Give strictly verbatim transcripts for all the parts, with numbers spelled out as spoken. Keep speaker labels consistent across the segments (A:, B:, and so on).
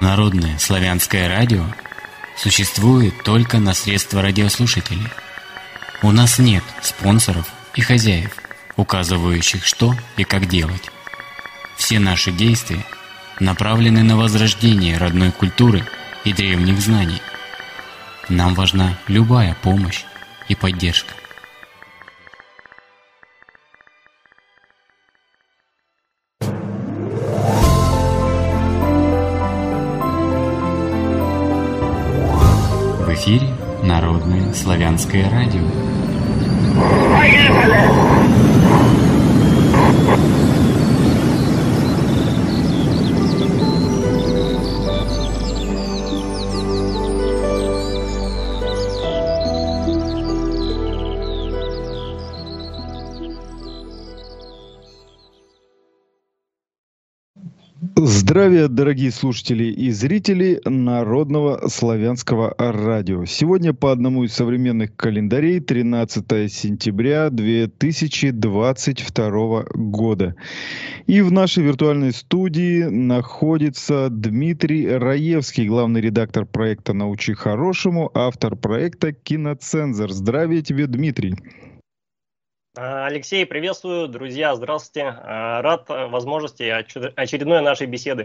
A: Народное славянское радио существует только на средства радиослушателей. У нас нет спонсоров и хозяев, указывающих, что и как делать. Все наши действия направлены на возрождение родной культуры и древних знаний. Нам важна любая помощь и поддержка. В эфире Народное славянское радио.
B: Здравия, дорогие слушатели и зрители Народного славянского радио. Сегодня по одному из современных календарей тринадцатое сентября две тысячи двадцать второго года. И в нашей виртуальной студии находится Дмитрий Раевский, главный редактор проекта «Научи хорошему», автор проекта «Киноцензор». Здравия тебе, Дмитрий.
C: Алексей, приветствую, друзья, здравствуйте. Рад возможности очередной нашей беседы.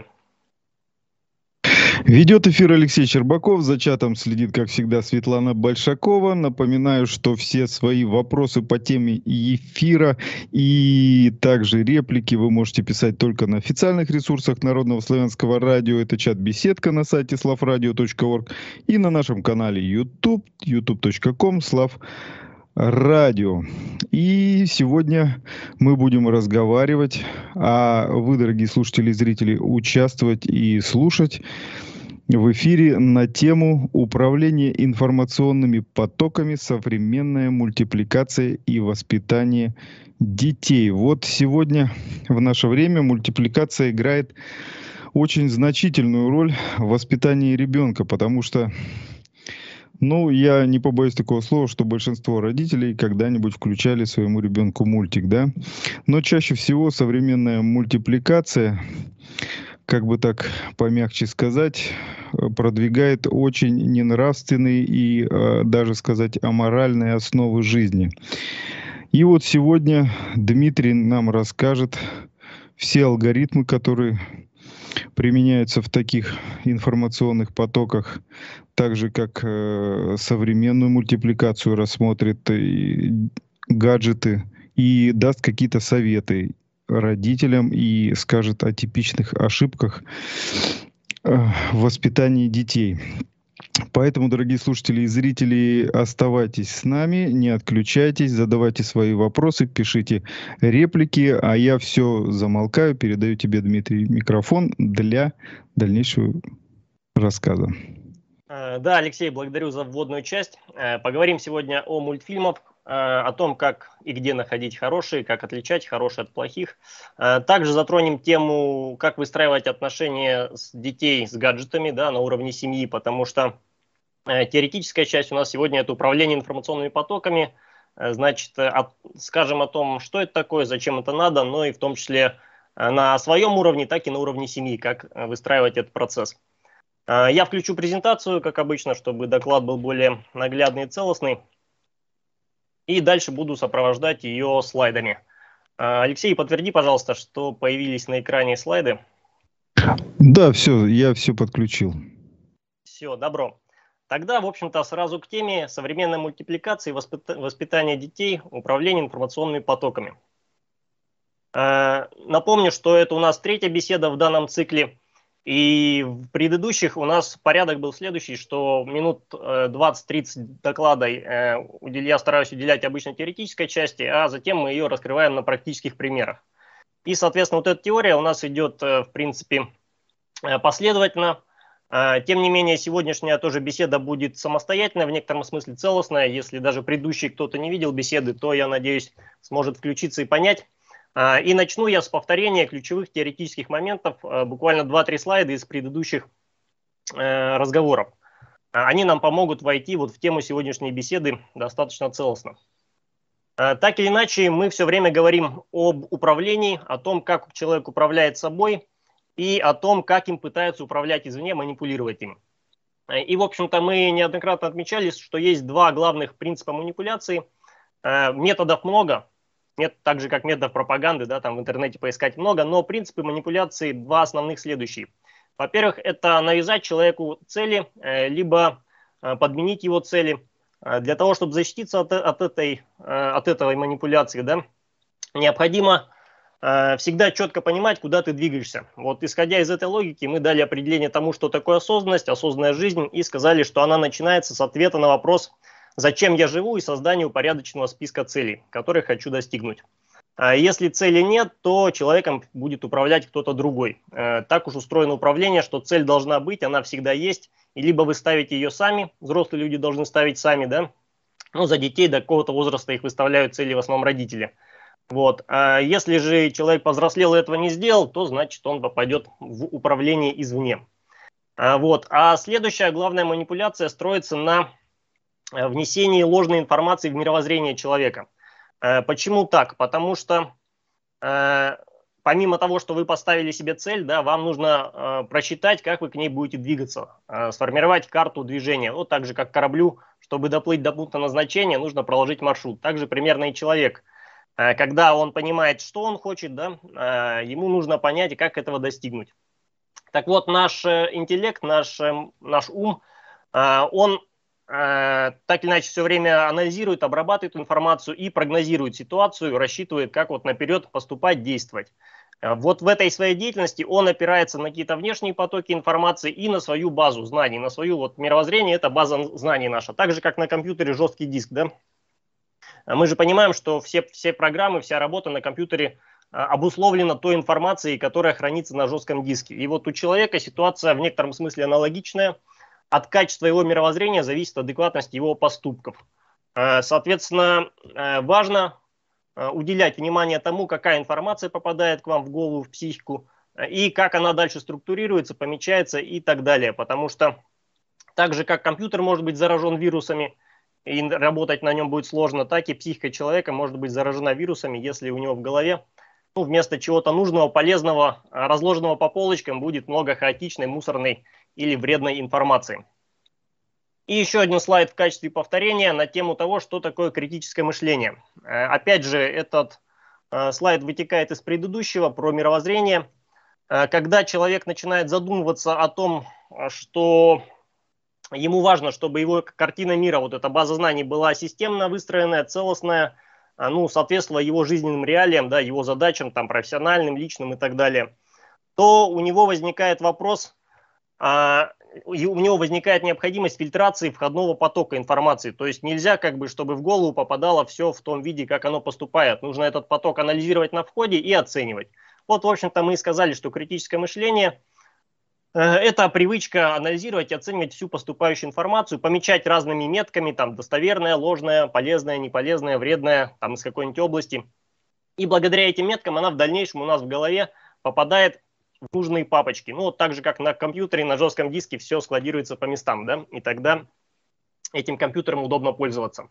B: Ведет эфир Алексей Щербаков, за чатом следит, как всегда, Светлана Большакова. Напоминаю, что все свои вопросы по теме эфира и также реплики вы можете писать только на официальных ресурсах Народного славянского радио. Это чат-беседка на сайте славрадио точка орг и на нашем канале YouTube, ютуб точка ком слав радио. И сегодня мы будем разговаривать, а вы, дорогие слушатели и зрители, участвовать и слушать в эфире на тему управления информационными потоками, современная мультипликация и воспитание детей. Вот сегодня в наше время мультипликация играет очень значительную роль в воспитании ребенка, потому что Ну, я не побоюсь такого слова, что большинство родителей когда-нибудь включали своему ребенку мультик, да? Но чаще всего современная мультипликация, как бы так помягче сказать, продвигает очень ненравственные и э, даже сказать аморальные основы жизни. И вот сегодня Дмитрий нам расскажет все алгоритмы, которые применяются в таких информационных потоках, так же как э, современную мультипликацию рассмотрит и гаджеты и даст какие-то советы родителям и скажет о типичных ошибках э, в воспитании детей. Поэтому, дорогие слушатели и зрители, оставайтесь с нами, не отключайтесь, задавайте свои вопросы, пишите реплики, а я все замолкаю, передаю тебе, Дмитрий, микрофон для дальнейшего рассказа.
C: Да, Алексей, благодарю за вводную часть. Поговорим сегодня о мультфильмах, о том, как и где находить хорошие, как отличать хорошие от плохих. Также затронем тему, как выстраивать отношения с детей с гаджетами, да, на уровне семьи, потому что теоретическая часть у нас сегодня это управление информационными потоками. Значит, от, скажем о том, что это такое, зачем это надо, но и в том числе на своем уровне, так и на уровне семьи, как выстраивать этот процесс. Я включу презентацию, как обычно, чтобы доклад был более наглядный и целостный. И дальше буду сопровождать ее слайдами. Алексей, подтверди, пожалуйста, что появились на экране слайды.
B: Да, все, я все подключил.
C: Все, добро. Тогда, в общем-то, сразу к теме современной мультипликации и воспитания детей, управления информационными потоками. Напомню, что это у нас третья беседа в данном цикле. И в предыдущих у нас порядок был следующий, что минут двадцать-тридцать доклада я стараюсь уделять обычно теоретической части, а затем мы ее раскрываем на практических примерах. И, соответственно, вот эта теория у нас идет, в принципе, последовательно. Тем не менее, сегодняшняя тоже беседа будет самостоятельная, в некотором смысле целостная. Если даже предыдущий кто-то не видел беседы, то, я надеюсь, сможет включиться и понять. И начну я с повторения ключевых теоретических моментов, буквально два-три слайда из предыдущих разговоров. Они нам помогут войти вот в тему сегодняшней беседы достаточно целостно. Так или иначе, мы все время говорим об управлении, о том, как человек управляет собой. и о том, как им пытаются управлять извне, манипулировать им. И, в общем-то, мы неоднократно отмечали, что есть два главных принципа манипуляции. Методов много, нет, так же как методов пропаганды, да, там в интернете поискать много, но принципы манипуляции два основных следующие. Во-первых, это навязать человеку цели, либо подменить его цели. Для того, чтобы защититься от, от, этой, от этой манипуляции, да, необходимо всегда четко понимать, куда ты двигаешься. Вот исходя из этой логики, мы дали определение тому, что такое осознанность, осознанная жизнь, и сказали, что она начинается с ответа на вопрос, зачем я живу, и создания упорядоченного списка целей, которые хочу достигнуть. Если цели нет, то человеком будет управлять кто-то другой. Так уж устроено управление, что цель должна быть, она всегда есть, и либо вы ставите ее сами, взрослые люди должны ставить сами, да, ну, за детей до какого-то возраста их выставляют цели в основном родители. Вот. А если же человек повзрослел и этого не сделал, то значит он попадет в управление извне. А, вот. а следующая главная манипуляция строится на внесении ложной информации в мировоззрение человека. А, почему так? Потому что а, помимо того, что вы поставили себе цель, да, вам нужно а, просчитать, как вы к ней будете двигаться, а, сформировать карту движения. Вот так же, как кораблю, чтобы доплыть до пункта назначения, нужно проложить маршрут. Также примерно и человек. Когда он понимает, что он хочет, да, ему нужно понять, как этого достигнуть. Так вот, наш интеллект, наш, наш ум, он так или иначе все время анализирует, обрабатывает информацию и прогнозирует ситуацию, рассчитывает, как вот наперед поступать, действовать. Вот в этой своей деятельности он опирается на какие-то внешние потоки информации и на свою базу знаний, на свою вот мировоззрение, это база знаний наша. Так же, как на компьютере жесткий диск, да. Мы же понимаем, что все, все программы, вся работа на компьютере обусловлена той информацией, которая хранится на жестком диске. И вот у человека ситуация в некотором смысле аналогичная. От качества его мировоззрения зависит адекватность его поступков. Соответственно, важно уделять внимание тому, какая информация попадает к вам в голову, в психику, и как она дальше структурируется, помечается и так далее. Потому что так же, как компьютер может быть заражен вирусами, и работать на нем будет сложно, так и психика человека может быть заражена вирусами, если у него в голове, ну, вместо чего-то нужного, полезного, разложенного по полочкам, будет много хаотичной, мусорной или вредной информации. И еще один слайд в качестве повторения на тему того, что такое критическое мышление. Опять же, этот слайд вытекает из предыдущего про мировоззрение. Когда человек начинает задумываться о том, что ему важно, чтобы его картина мира, вот эта база знаний была системно выстроенная, целостная, ну, соответствовала его жизненным реалиям, да, его задачам, там, профессиональным, личным и так далее, то у него возникает вопрос, а, у него возникает необходимость фильтрации входного потока информации. То есть нельзя, как бы, чтобы в голову попадало все в том виде, как оно поступает. Нужно этот поток анализировать на входе и оценивать. Вот, в общем-то, мы и сказали, что критическое мышление – это привычка анализировать и оценивать всю поступающую информацию, помечать разными метками, там, достоверная, ложная, полезная, неполезная, вредная, там, из какой-нибудь области. И благодаря этим меткам она в дальнейшем у нас в голове попадает в нужные папочки. Ну, вот так же, как на компьютере, на жестком диске все складируется по местам, да, и тогда этим компьютером удобно пользоваться.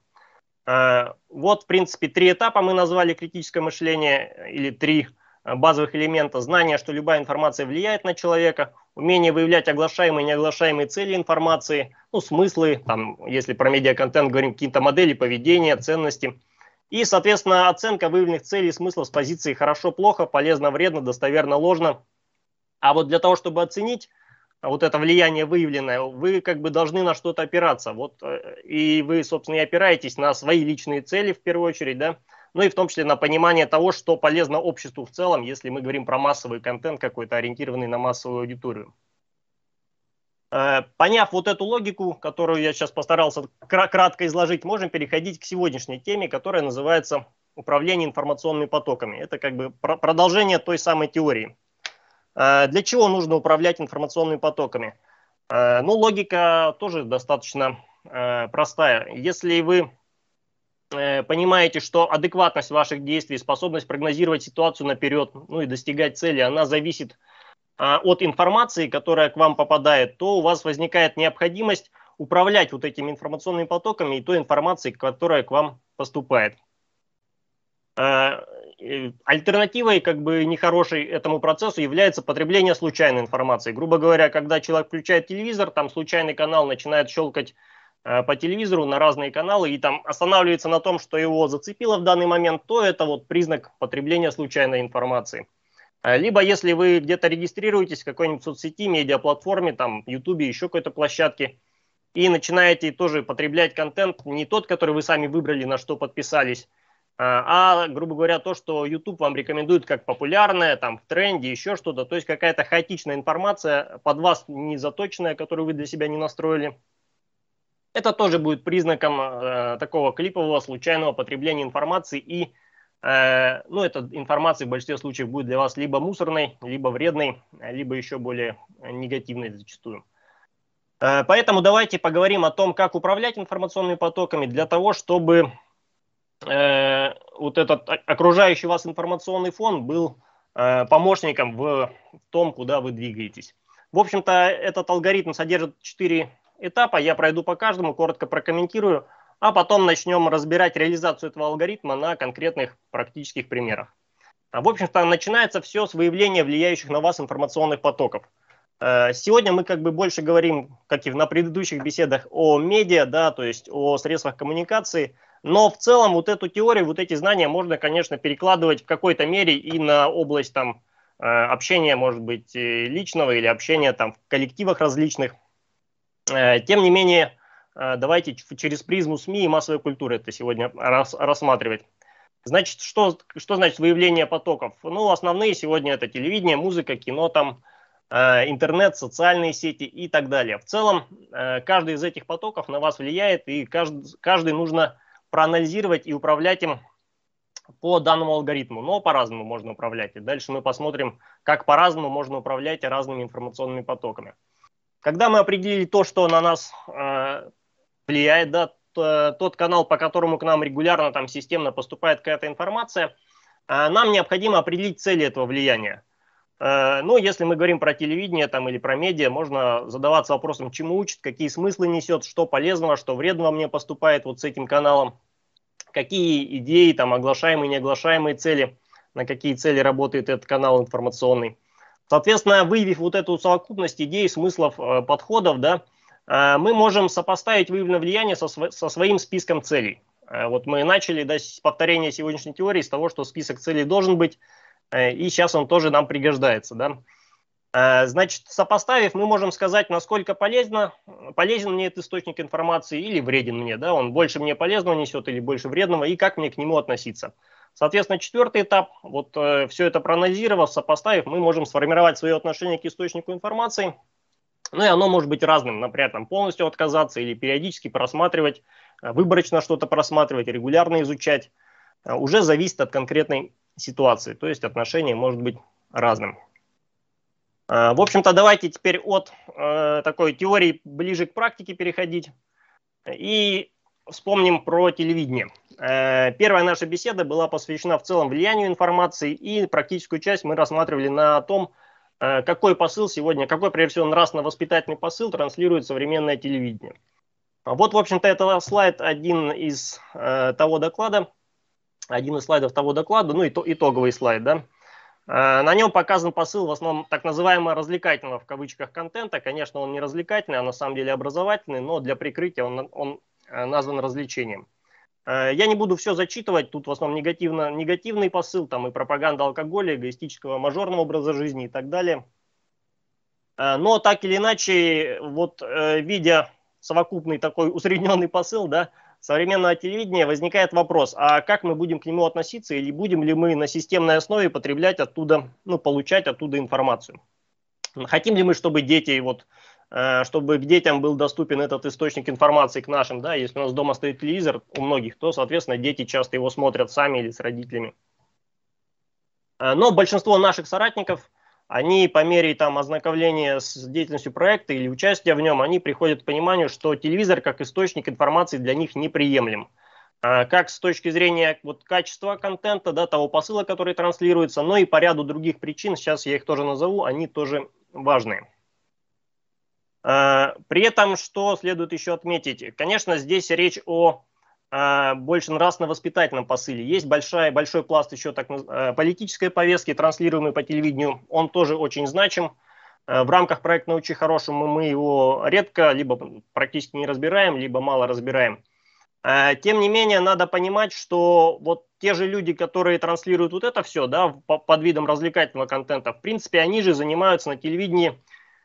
C: Вот, в принципе, три этапа мы назвали критическое мышление, или три базовых элемента: знание, что любая информация влияет на человека, умение выявлять оглашаемые и неоглашаемые цели информации, ну, смыслы, там, если про медиаконтент говорим, какие-то модели поведения, ценности. И, соответственно, оценка выявленных целей и смыслов с позиции хорошо-плохо, полезно-вредно, достоверно-ложно. А вот для того, чтобы оценить вот это влияние выявленное, вы как бы должны на что-то опираться. Вот, и вы, собственно, и опираетесь на свои личные цели в первую очередь, да, ну и в том числе на понимание того, что полезно обществу в целом, если мы говорим про массовый контент какой-то, ориентированный на массовую аудиторию. Поняв вот эту логику, которую я сейчас постарался кратко изложить, можем переходить к сегодняшней теме, которая называется управление информационными потоками. Это как бы продолжение той самой теории. Для чего нужно управлять информационными потоками? Ну, логика тоже достаточно простая. Если вы понимаете, что адекватность ваших действий, способность прогнозировать ситуацию наперед, ну и достигать цели, она зависит от информации, которая к вам попадает, то у вас возникает необходимость управлять вот этими информационными потоками и той информацией, которая к вам поступает. альтернативой, как бы нехорошей этому процессу, является потребление случайной информации. Грубо говоря, когда человек включает телевизор, там случайный канал начинает щелкать э, по телевизору на разные каналы и там останавливается на том, что его зацепило в данный момент, то это вот признак потребления случайной информации. Либо если вы где-то регистрируетесь в какой-нибудь соцсети, медиаплатформе, там, Ютубе, еще какой-то площадке, и начинаете тоже потреблять контент, не тот, который вы сами выбрали, на что подписались, а, грубо говоря, то, что YouTube вам рекомендует как популярное, там, в тренде, еще что-то, то есть какая-то хаотичная информация, под вас не заточенная, которую вы для себя не настроили. Это тоже будет признаком э, такого клипового, случайного потребления информации и ну, эта информация в большинстве случаев будет для вас либо мусорной, либо вредной, либо еще более негативной зачастую. Поэтому давайте поговорим о том, как управлять информационными потоками для того, чтобы э, вот этот окружающий вас информационный фон был э, помощником в том, куда вы двигаетесь. В общем-то, этот алгоритм содержит четыре этапа, я пройду по каждому, коротко прокомментирую, а потом начнем разбирать реализацию этого алгоритма на конкретных практических примерах. В общем-то, начинается все с выявления влияющих на вас информационных потоков. Сегодня мы как бы больше говорим, как и на предыдущих беседах, о медиа, да, то есть о средствах коммуникации, но в целом вот эту теорию, вот эти знания можно, конечно, перекладывать в какой-то мере и на область там общения, может быть, личного или общения там в коллективах различных. Тем не менее, давайте через призму СМИ и массовой культуры это сегодня рас, рассматривать. Значит, что, что значит выявление потоков? Ну, основные сегодня это телевидение, музыка, кино, там, э, интернет, социальные сети и так далее. В целом, э, каждый из этих потоков на вас влияет, и каждый, каждый нужно проанализировать и управлять им по данному алгоритму. Но по-разному можно управлять. И дальше мы посмотрим, как по-разному можно управлять разными информационными потоками. Когда мы определили то, что на нас э, влияет, да, тот канал, по которому к нам регулярно, там, системно поступает какая-то информация, нам необходимо определить цели этого влияния. Ну, если мы говорим про телевидение там, или про медиа, можно задаваться вопросом, чему учит, какие смыслы несет, что полезного, что вредного мне поступает вот с этим каналом, какие идеи, там, оглашаемые, неоглашаемые цели, на какие цели работает этот канал информационный. Соответственно, выявив вот эту совокупность идей, смыслов, подходов, да, мы можем сопоставить выявленное влияние со, сво со своим списком целей. Вот мы начали, да, с повторения сегодняшней теории с того, что список целей должен быть, и сейчас он тоже нам пригождается. Да? Значит, сопоставив, мы можем сказать, насколько полезно, полезен мне этот источник информации или вреден мне. Да? Он больше мне полезного несет или больше вредного, и как мне к нему относиться. Соответственно, четвертый этап, вот все это проанализировав, сопоставив, мы можем сформировать свое отношение к источнику информации. Ну и оно может быть разным, например, там, полностью отказаться или периодически просматривать, выборочно что-то просматривать, регулярно изучать. Уже зависит от конкретной ситуации, то есть отношение может быть разным. В общем-то, давайте теперь от э, такой теории ближе к практике переходить и вспомним про телевидение. Э, первая наша беседа была посвящена в целом влиянию информации, и практическую часть мы рассматривали на том, какой посыл сегодня, какой, прежде всего, нравственно-воспитательный посыл транслирует современное телевидение. Вот, в общем-то, это слайд один из э, того доклада, один из слайдов того доклада, ну, ито, итоговый слайд, да. Э, на нем показан посыл в основном так называемого развлекательного, в кавычках, контента. Конечно, он не развлекательный, а на самом деле образовательный, но для прикрытия он, он назван развлечением. Я не буду все зачитывать, тут в основном негативно, негативный посыл, там и пропаганда алкоголя, эгоистического мажорного образа жизни и так далее. Но так или иначе, вот видя совокупный такой усредненный посыл, да, современного телевидения, возникает вопрос, а как мы будем к нему относиться, или будем ли мы на системной основе потреблять оттуда, ну, получать оттуда информацию. Хотим ли мы, чтобы дети вот... чтобы к детям был доступен этот источник информации к нашим, да, если у нас дома стоит телевизор у многих, то, соответственно, дети часто его смотрят сами или с родителями. Но большинство наших соратников, они по мере там ознакомления с деятельностью проекта или участия в нем, они приходят к пониманию, что телевизор как источник информации для них неприемлем. Как с точки зрения вот, качества контента, да, того посыла, который транслируется, но и по ряду других причин, сейчас я их тоже назову, они тоже важные. При этом, что следует еще отметить, конечно, здесь речь о больше нравственно-воспитательном посыле. Есть большая, большой пласт еще так, политической повестки, транслируемой по телевидению. Он тоже очень значим. В рамках проекта «Научи хорошему» мы его редко, либо практически не разбираем, либо мало разбираем. Тем не менее, надо понимать, что вот те же люди, которые транслируют вот это все, да, под видом развлекательного контента, в принципе, они же занимаются на телевидении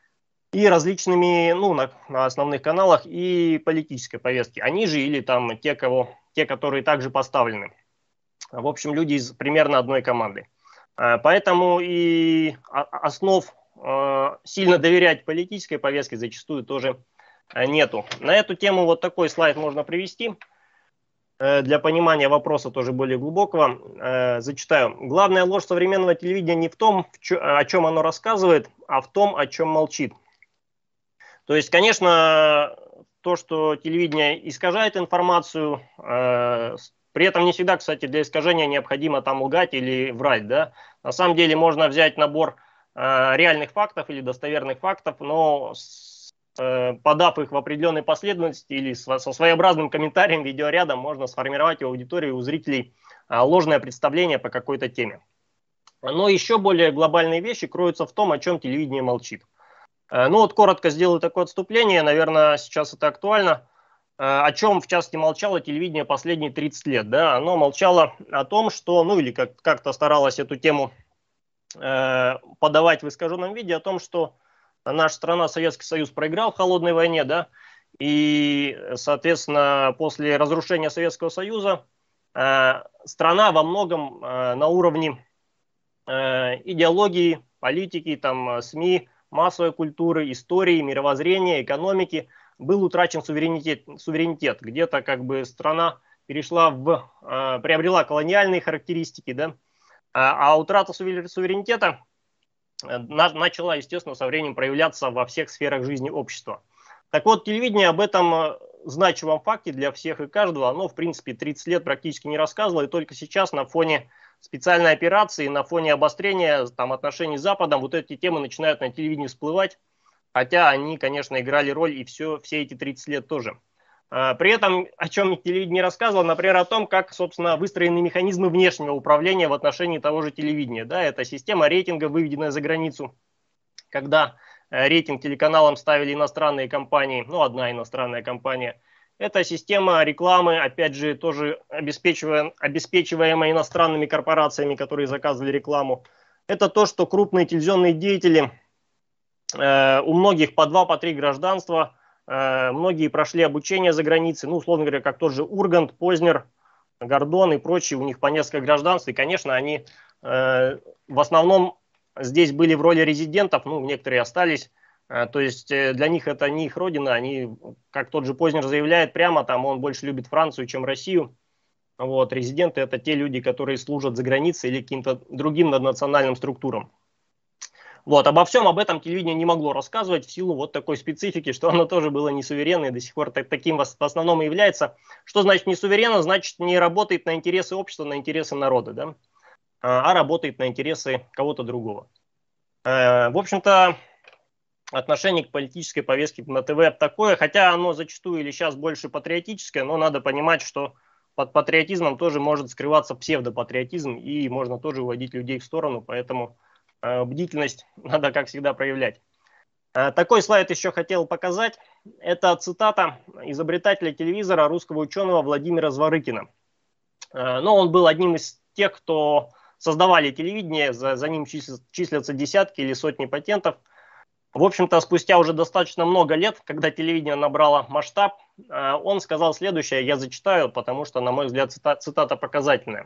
C: и различными, ну, на, на основных каналах, и политической повестки. Они же или там те, кого, те, которые также поставлены. В общем, люди из примерно одной команды. Поэтому и основ сильно доверять политической повестке зачастую тоже нету. На эту тему вот такой слайд можно привести. Для понимания вопроса тоже более глубокого. Зачитаю. Главная ложь современного телевидения не в том, о чем оно рассказывает, а в том, о чем молчит. То есть, конечно, то, что телевидение искажает информацию, при этом не всегда, кстати, для искажения необходимо там лгать или врать. Да? На самом деле можно взять набор реальных фактов или достоверных фактов, но подав их в определенной последовательности или со своеобразным комментарием, видеорядом, можно сформировать у аудитории, у зрителей ложное представление по какой-то теме. Но еще более глобальные вещи кроются в том, о чем телевидение молчит. Ну вот коротко сделаю такое отступление, наверное, сейчас это актуально. О чем, в частности, молчало телевидение последние тридцать лет. Да? Оно молчало о том, что, ну или как- как-то старалось эту тему э, подавать в искаженном виде, о том, что наша страна, Советский Союз, проиграл в холодной войне, да, и, соответственно, после разрушения Советского Союза э, страна во многом э, на уровне э, идеологии, политики, там, СМИ, массовой культуры, истории, мировоззрения, экономики был утрачен суверенитет, суверенитет. Где-то как бы страна перешла в, э, приобрела колониальные характеристики, да, а, а утрата суверенитета начала, естественно, со временем проявляться во всех сферах жизни общества. Так вот, телевидение об этом значимом факте для всех и каждого, оно, в принципе, тридцать лет практически не рассказывало, и только сейчас на фоне специальной операции, на фоне обострения там, отношений с Западом, вот эти темы начинают на телевидении всплывать, хотя они, конечно, играли роль и все, все эти тридцать лет тоже. При этом, о чем телевидение рассказывало, например, о том, как, собственно, выстроены механизмы внешнего управления в отношении того же телевидения. Да, это система рейтинга, выведенная за границу, когда рейтинг телеканалам ставили иностранные компании, ну, одна иностранная компания. Это система рекламы, опять же, тоже обеспечиваемая, обеспечиваемая иностранными корпорациями, которые заказывали рекламу. Это то, что крупные телевизионные деятели, э, у многих по два, по три гражданства, многие прошли обучение за границей, ну, условно говоря, как тот же Ургант, Познер, Гордон и прочие, у них по несколько гражданств, и, конечно, они э, в основном здесь были в роли резидентов, ну, некоторые остались, э, то есть э, для них это не их родина, они, как тот же Познер заявляет прямо, там он больше любит Францию, чем Россию. Вот, резиденты — это те люди, которые служат за границей или каким-то другим наднациональным структурам. Вот, обо всем об этом телевидение не могло рассказывать в силу вот такой специфики, что оно тоже было не суверенное и до сих пор так, таким в основном и является. Что значит не суверенно? Значит, не работает на интересы общества, на интересы народа, да? а работает на интересы кого-то другого. В общем-то, отношение к политической повестке на ТВ такое, хотя оно зачастую или сейчас больше патриотическое, но надо понимать, что под патриотизмом тоже может скрываться псевдопатриотизм, и можно тоже уводить людей в сторону, поэтому бдительность надо, как всегда, проявлять. Такой слайд еще хотел показать. Это цитата изобретателя телевизора, русского ученого Владимира Зворыкина. Но он был одним из тех, кто создавали телевидение, за, за ним числятся десятки или сотни патентов. В общем-то, спустя уже достаточно много лет, когда телевидение набрало масштаб, он сказал следующее, я зачитаю, потому что, на мой взгляд, цитата, цитата показательная.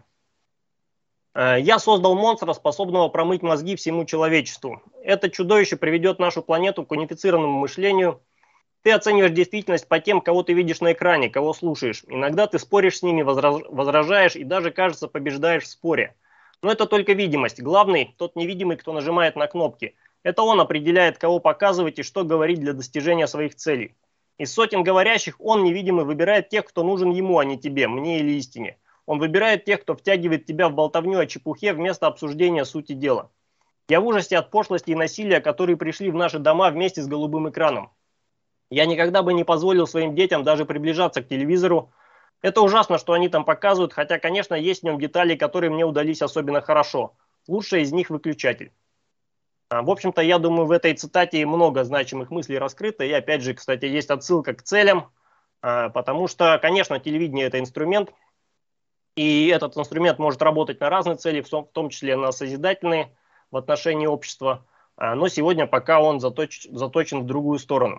C: «Я создал монстра, способного промыть мозги всему человечеству. Это чудовище приведет нашу планету к унифицированному мышлению. Ты оцениваешь действительность по тем, кого ты видишь на экране, кого слушаешь. Иногда ты споришь с ними, возражаешь и даже, кажется, побеждаешь в споре. Но это только видимость. Главный – тот невидимый, кто нажимает на кнопки. Это он определяет, кого показывать и что говорить для достижения своих целей. Из сотен говорящих он, невидимый, выбирает тех, кто нужен ему, а не тебе, мне или истине. Он выбирает тех, кто втягивает тебя в болтовню о чепухе вместо обсуждения сути дела. Я в ужасе от пошлости и насилия, которые пришли в наши дома вместе с голубым экраном. Я никогда бы не позволил своим детям даже приближаться к телевизору. Это ужасно, что они там показывают, хотя, конечно, есть в нем детали, которые мне удались особенно хорошо. Лучший из них выключатель. В общем-то, я думаю, в этой цитате много значимых мыслей раскрыто. И опять же, кстати, есть отсылка к целям, потому что, конечно, телевидение – это инструмент, и этот инструмент может работать на разные цели, в том числе на созидательные в отношении общества, но сегодня пока он заточ, заточен в другую сторону.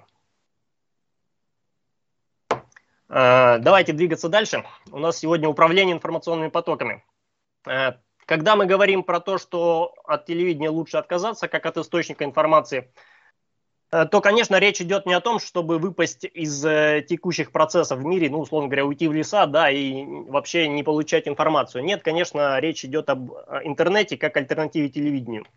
C: Давайте двигаться дальше. У нас сегодня управление информационными потоками. Когда мы говорим про то, что от телевидения лучше отказаться, как от источника информации, то, конечно, речь идет не о том, чтобы выпасть из текущих процессов в мире, ну, условно говоря, уйти в леса, да, и вообще не получать информацию. Нет, конечно, речь идет об интернете как альтернативе телевидению.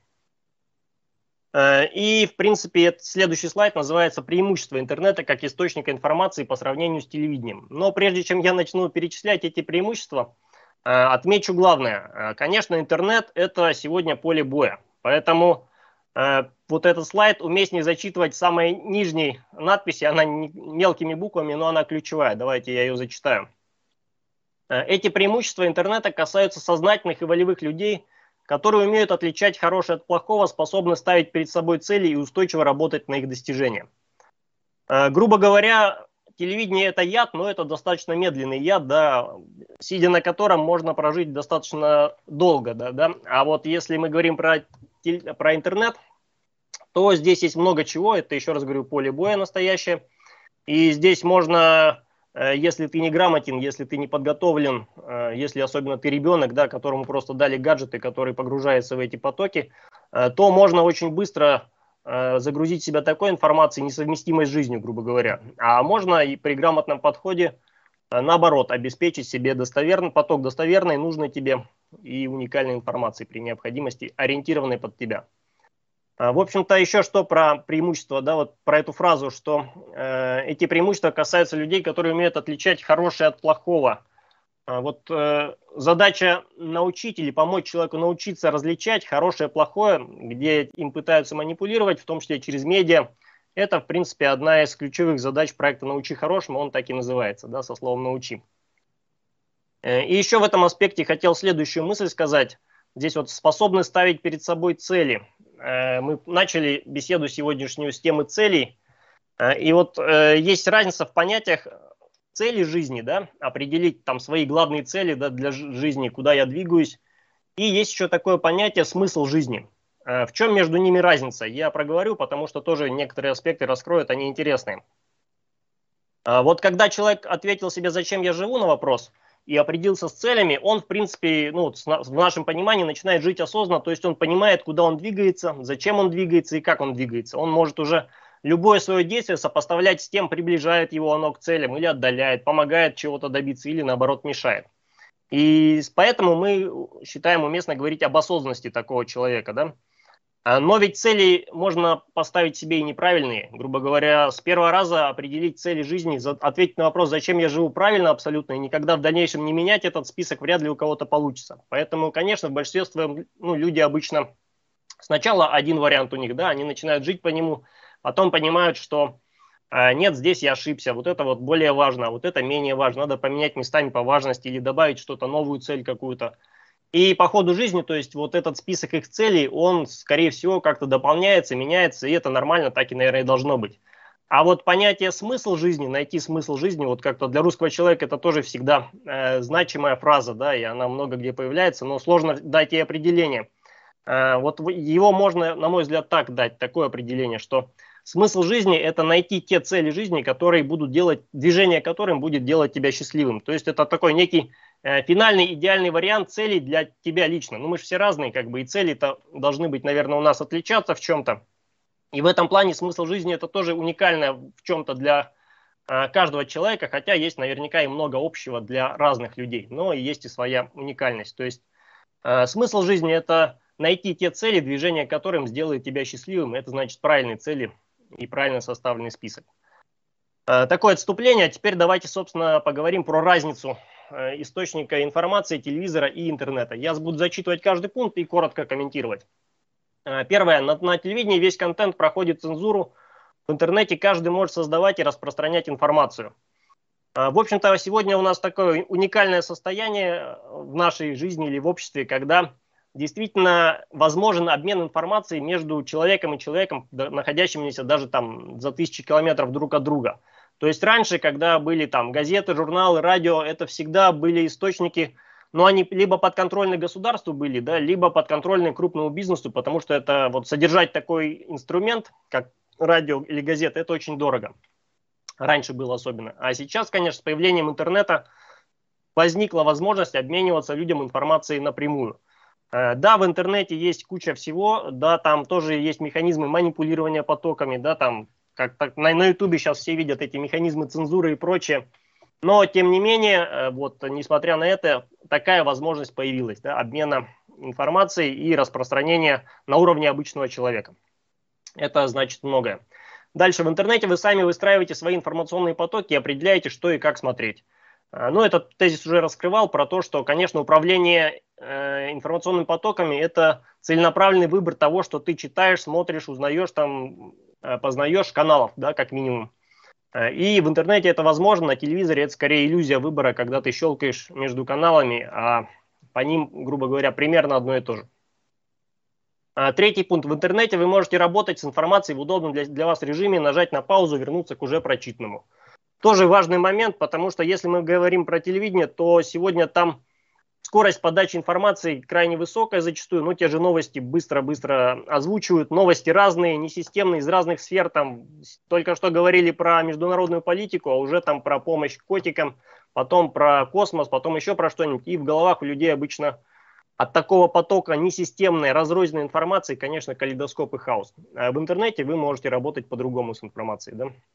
C: И, в принципе, следующий слайд называется «Преимущества интернета как источника информации по сравнению с телевидением». Но прежде чем я начну перечислять эти преимущества, отмечу главное. Конечно, интернет – это сегодня поле боя. Поэтому вот этот слайд уместнее зачитывать самой нижней надписи. Она мелкими буквами, но она ключевая. Давайте я ее зачитаю. Эти преимущества интернета касаются сознательных и волевых людей, которые умеют отличать хорошее от плохого, способны ставить перед собой цели и устойчиво работать на их достижение. Грубо говоря, телевидение – это яд, но это достаточно медленный яд, да, сидя на котором можно прожить достаточно долго. Да, да. А вот если мы говорим про, про интернет, то здесь есть много чего. Это, еще раз говорю, поле боя настоящее. И здесь можно, если ты не грамотен, если ты не подготовлен, если особенно ты ребенок, да, которому просто дали гаджеты, который погружается в эти потоки, то можно очень быстро загрузить себя такой информацией, несовместимой с жизнью, грубо говоря. А можно и при грамотном подходе, наоборот, обеспечить себе достоверный поток достоверной, нужной тебе и уникальной информации при необходимости, ориентированной под тебя. В общем-то, еще что про преимущества, да, вот про эту фразу, что э, эти преимущества касаются людей, которые умеют отличать хорошее от плохого. Вот э, задача научить или помочь человеку научиться различать хорошее и плохое, где им пытаются манипулировать, в том числе через медиа. Это, в принципе, одна из ключевых задач проекта «Научи хорошему», он так и называется, да, со словом «научи». И еще в этом аспекте хотел следующую мысль сказать. Здесь вот способность ставить перед собой цели. Мы начали беседу сегодняшнюю с темы целей. И вот есть разница в понятиях цели жизни, да, определить там свои главные цели, да, для жизни, куда я двигаюсь. И есть еще такое понятие смысл жизни. В чем между ними разница? Я проговорю, потому что тоже некоторые аспекты раскроют, они интересные. Вот когда человек ответил себе, зачем я живу, на вопрос, и определился с целями, он, в принципе, ну, в нашем понимании начинает жить осознанно, то есть он понимает, куда он двигается, зачем он двигается и как он двигается. Он может уже любое свое действие сопоставлять с тем, приближает его оно к целям или отдаляет, помогает чего-то добиться или, наоборот, мешает. И поэтому мы считаем уместно говорить об осознанности такого человека, да. Но ведь цели можно поставить себе и неправильные. Грубо говоря, с первого раза определить цели жизни, ответить на вопрос, зачем я живу, правильно абсолютно, и никогда в дальнейшем не менять этот список вряд ли у кого-то получится. Поэтому, конечно, в большинстве своем, ну, люди обычно сначала один вариант у них, да, они начинают жить по нему, потом понимают, что э, нет, здесь я ошибся, вот это вот более важно, а вот это менее важно, надо поменять местами по важности или добавить что-то, новую цель какую-то. И по ходу жизни, то есть вот этот список их целей, он, скорее всего, как-то дополняется, меняется, и это нормально, так и, наверное, и должно быть. А вот понятие смысл жизни, найти смысл жизни, вот как-то для русского человека это тоже всегда э, значимая фраза, да, и она много где появляется, но сложно дать ей определение. Э, вот его можно, на мой взгляд, так дать, такое определение, что смысл жизни – это найти те цели жизни, которые будут делать, движение которым будет делать тебя счастливым. То есть это такой некий э, финальный идеальный вариант целей для тебя лично. Ну мы же все разные, как бы, и цели-то должны быть, наверное, у нас отличаться в чем-то. И в этом плане смысл жизни – это тоже уникально в чем-то для э, каждого человека, хотя есть наверняка и много общего для разных людей, но и есть и своя уникальность. То есть э, смысл жизни – это найти те цели, движение которым сделает тебя счастливым. Это значит правильные цели и правильно составленный список. Такое отступление. Теперь давайте, собственно, поговорим про разницу источника информации, телевизора и интернета. Я буду зачитывать каждый пункт и коротко комментировать. Первое. На, на телевидении весь контент проходит цензуру. В интернете каждый может создавать и распространять информацию. В общем-то, сегодня у нас такое уникальное состояние в нашей жизни или в обществе, когда действительно возможен обмен информацией между человеком и человеком, находящимися даже там за тысячи километров друг от друга. То есть раньше, когда были там газеты, журналы, радио, это всегда были источники, но они либо подконтрольны государству были, да, либо подконтрольны крупному бизнесу, потому что это вот содержать такой инструмент, как радио или газета, это очень дорого. Раньше было особенно. А сейчас, конечно, с появлением интернета возникла возможность обмениваться людям информацией напрямую. Да, в интернете есть куча всего, да, там тоже есть механизмы манипулирования потоками, да, там, как так, на, на Ютубе сейчас все видят эти механизмы цензуры и прочее. Но, тем не менее, вот, несмотря на это, такая возможность появилась, да, обмена информацией и распространения на уровне обычного человека. Это значит многое. Дальше в интернете вы сами выстраиваете свои информационные потоки и определяете, что и как смотреть. Ну, этот тезис уже раскрывал про то, что, конечно, управление э, информационными потоками – это целенаправленный выбор того, что ты читаешь, смотришь, узнаешь, там, э, познаешь каналов, да, как минимум. И в интернете это возможно, на телевизоре это скорее иллюзия выбора, когда ты щелкаешь между каналами, а по ним, грубо говоря, примерно одно и то же. Третий пункт. В интернете вы можете работать с информацией в удобном для, для вас режиме, нажать на паузу, вернуться к уже прочитанному. Тоже важный момент, потому что если мы говорим про телевидение, то сегодня там скорость подачи информации крайне высокая зачастую, но те же новости быстро-быстро озвучивают. Новости разные, несистемные, из разных сфер. Там только что говорили про международную политику, а уже там про помощь котикам, потом про космос, потом еще про что-нибудь. И в головах у людей обычно от такого потока несистемной, разрозненной информации, конечно, калейдоскоп и хаос. А в интернете вы можете работать по-другому с информацией.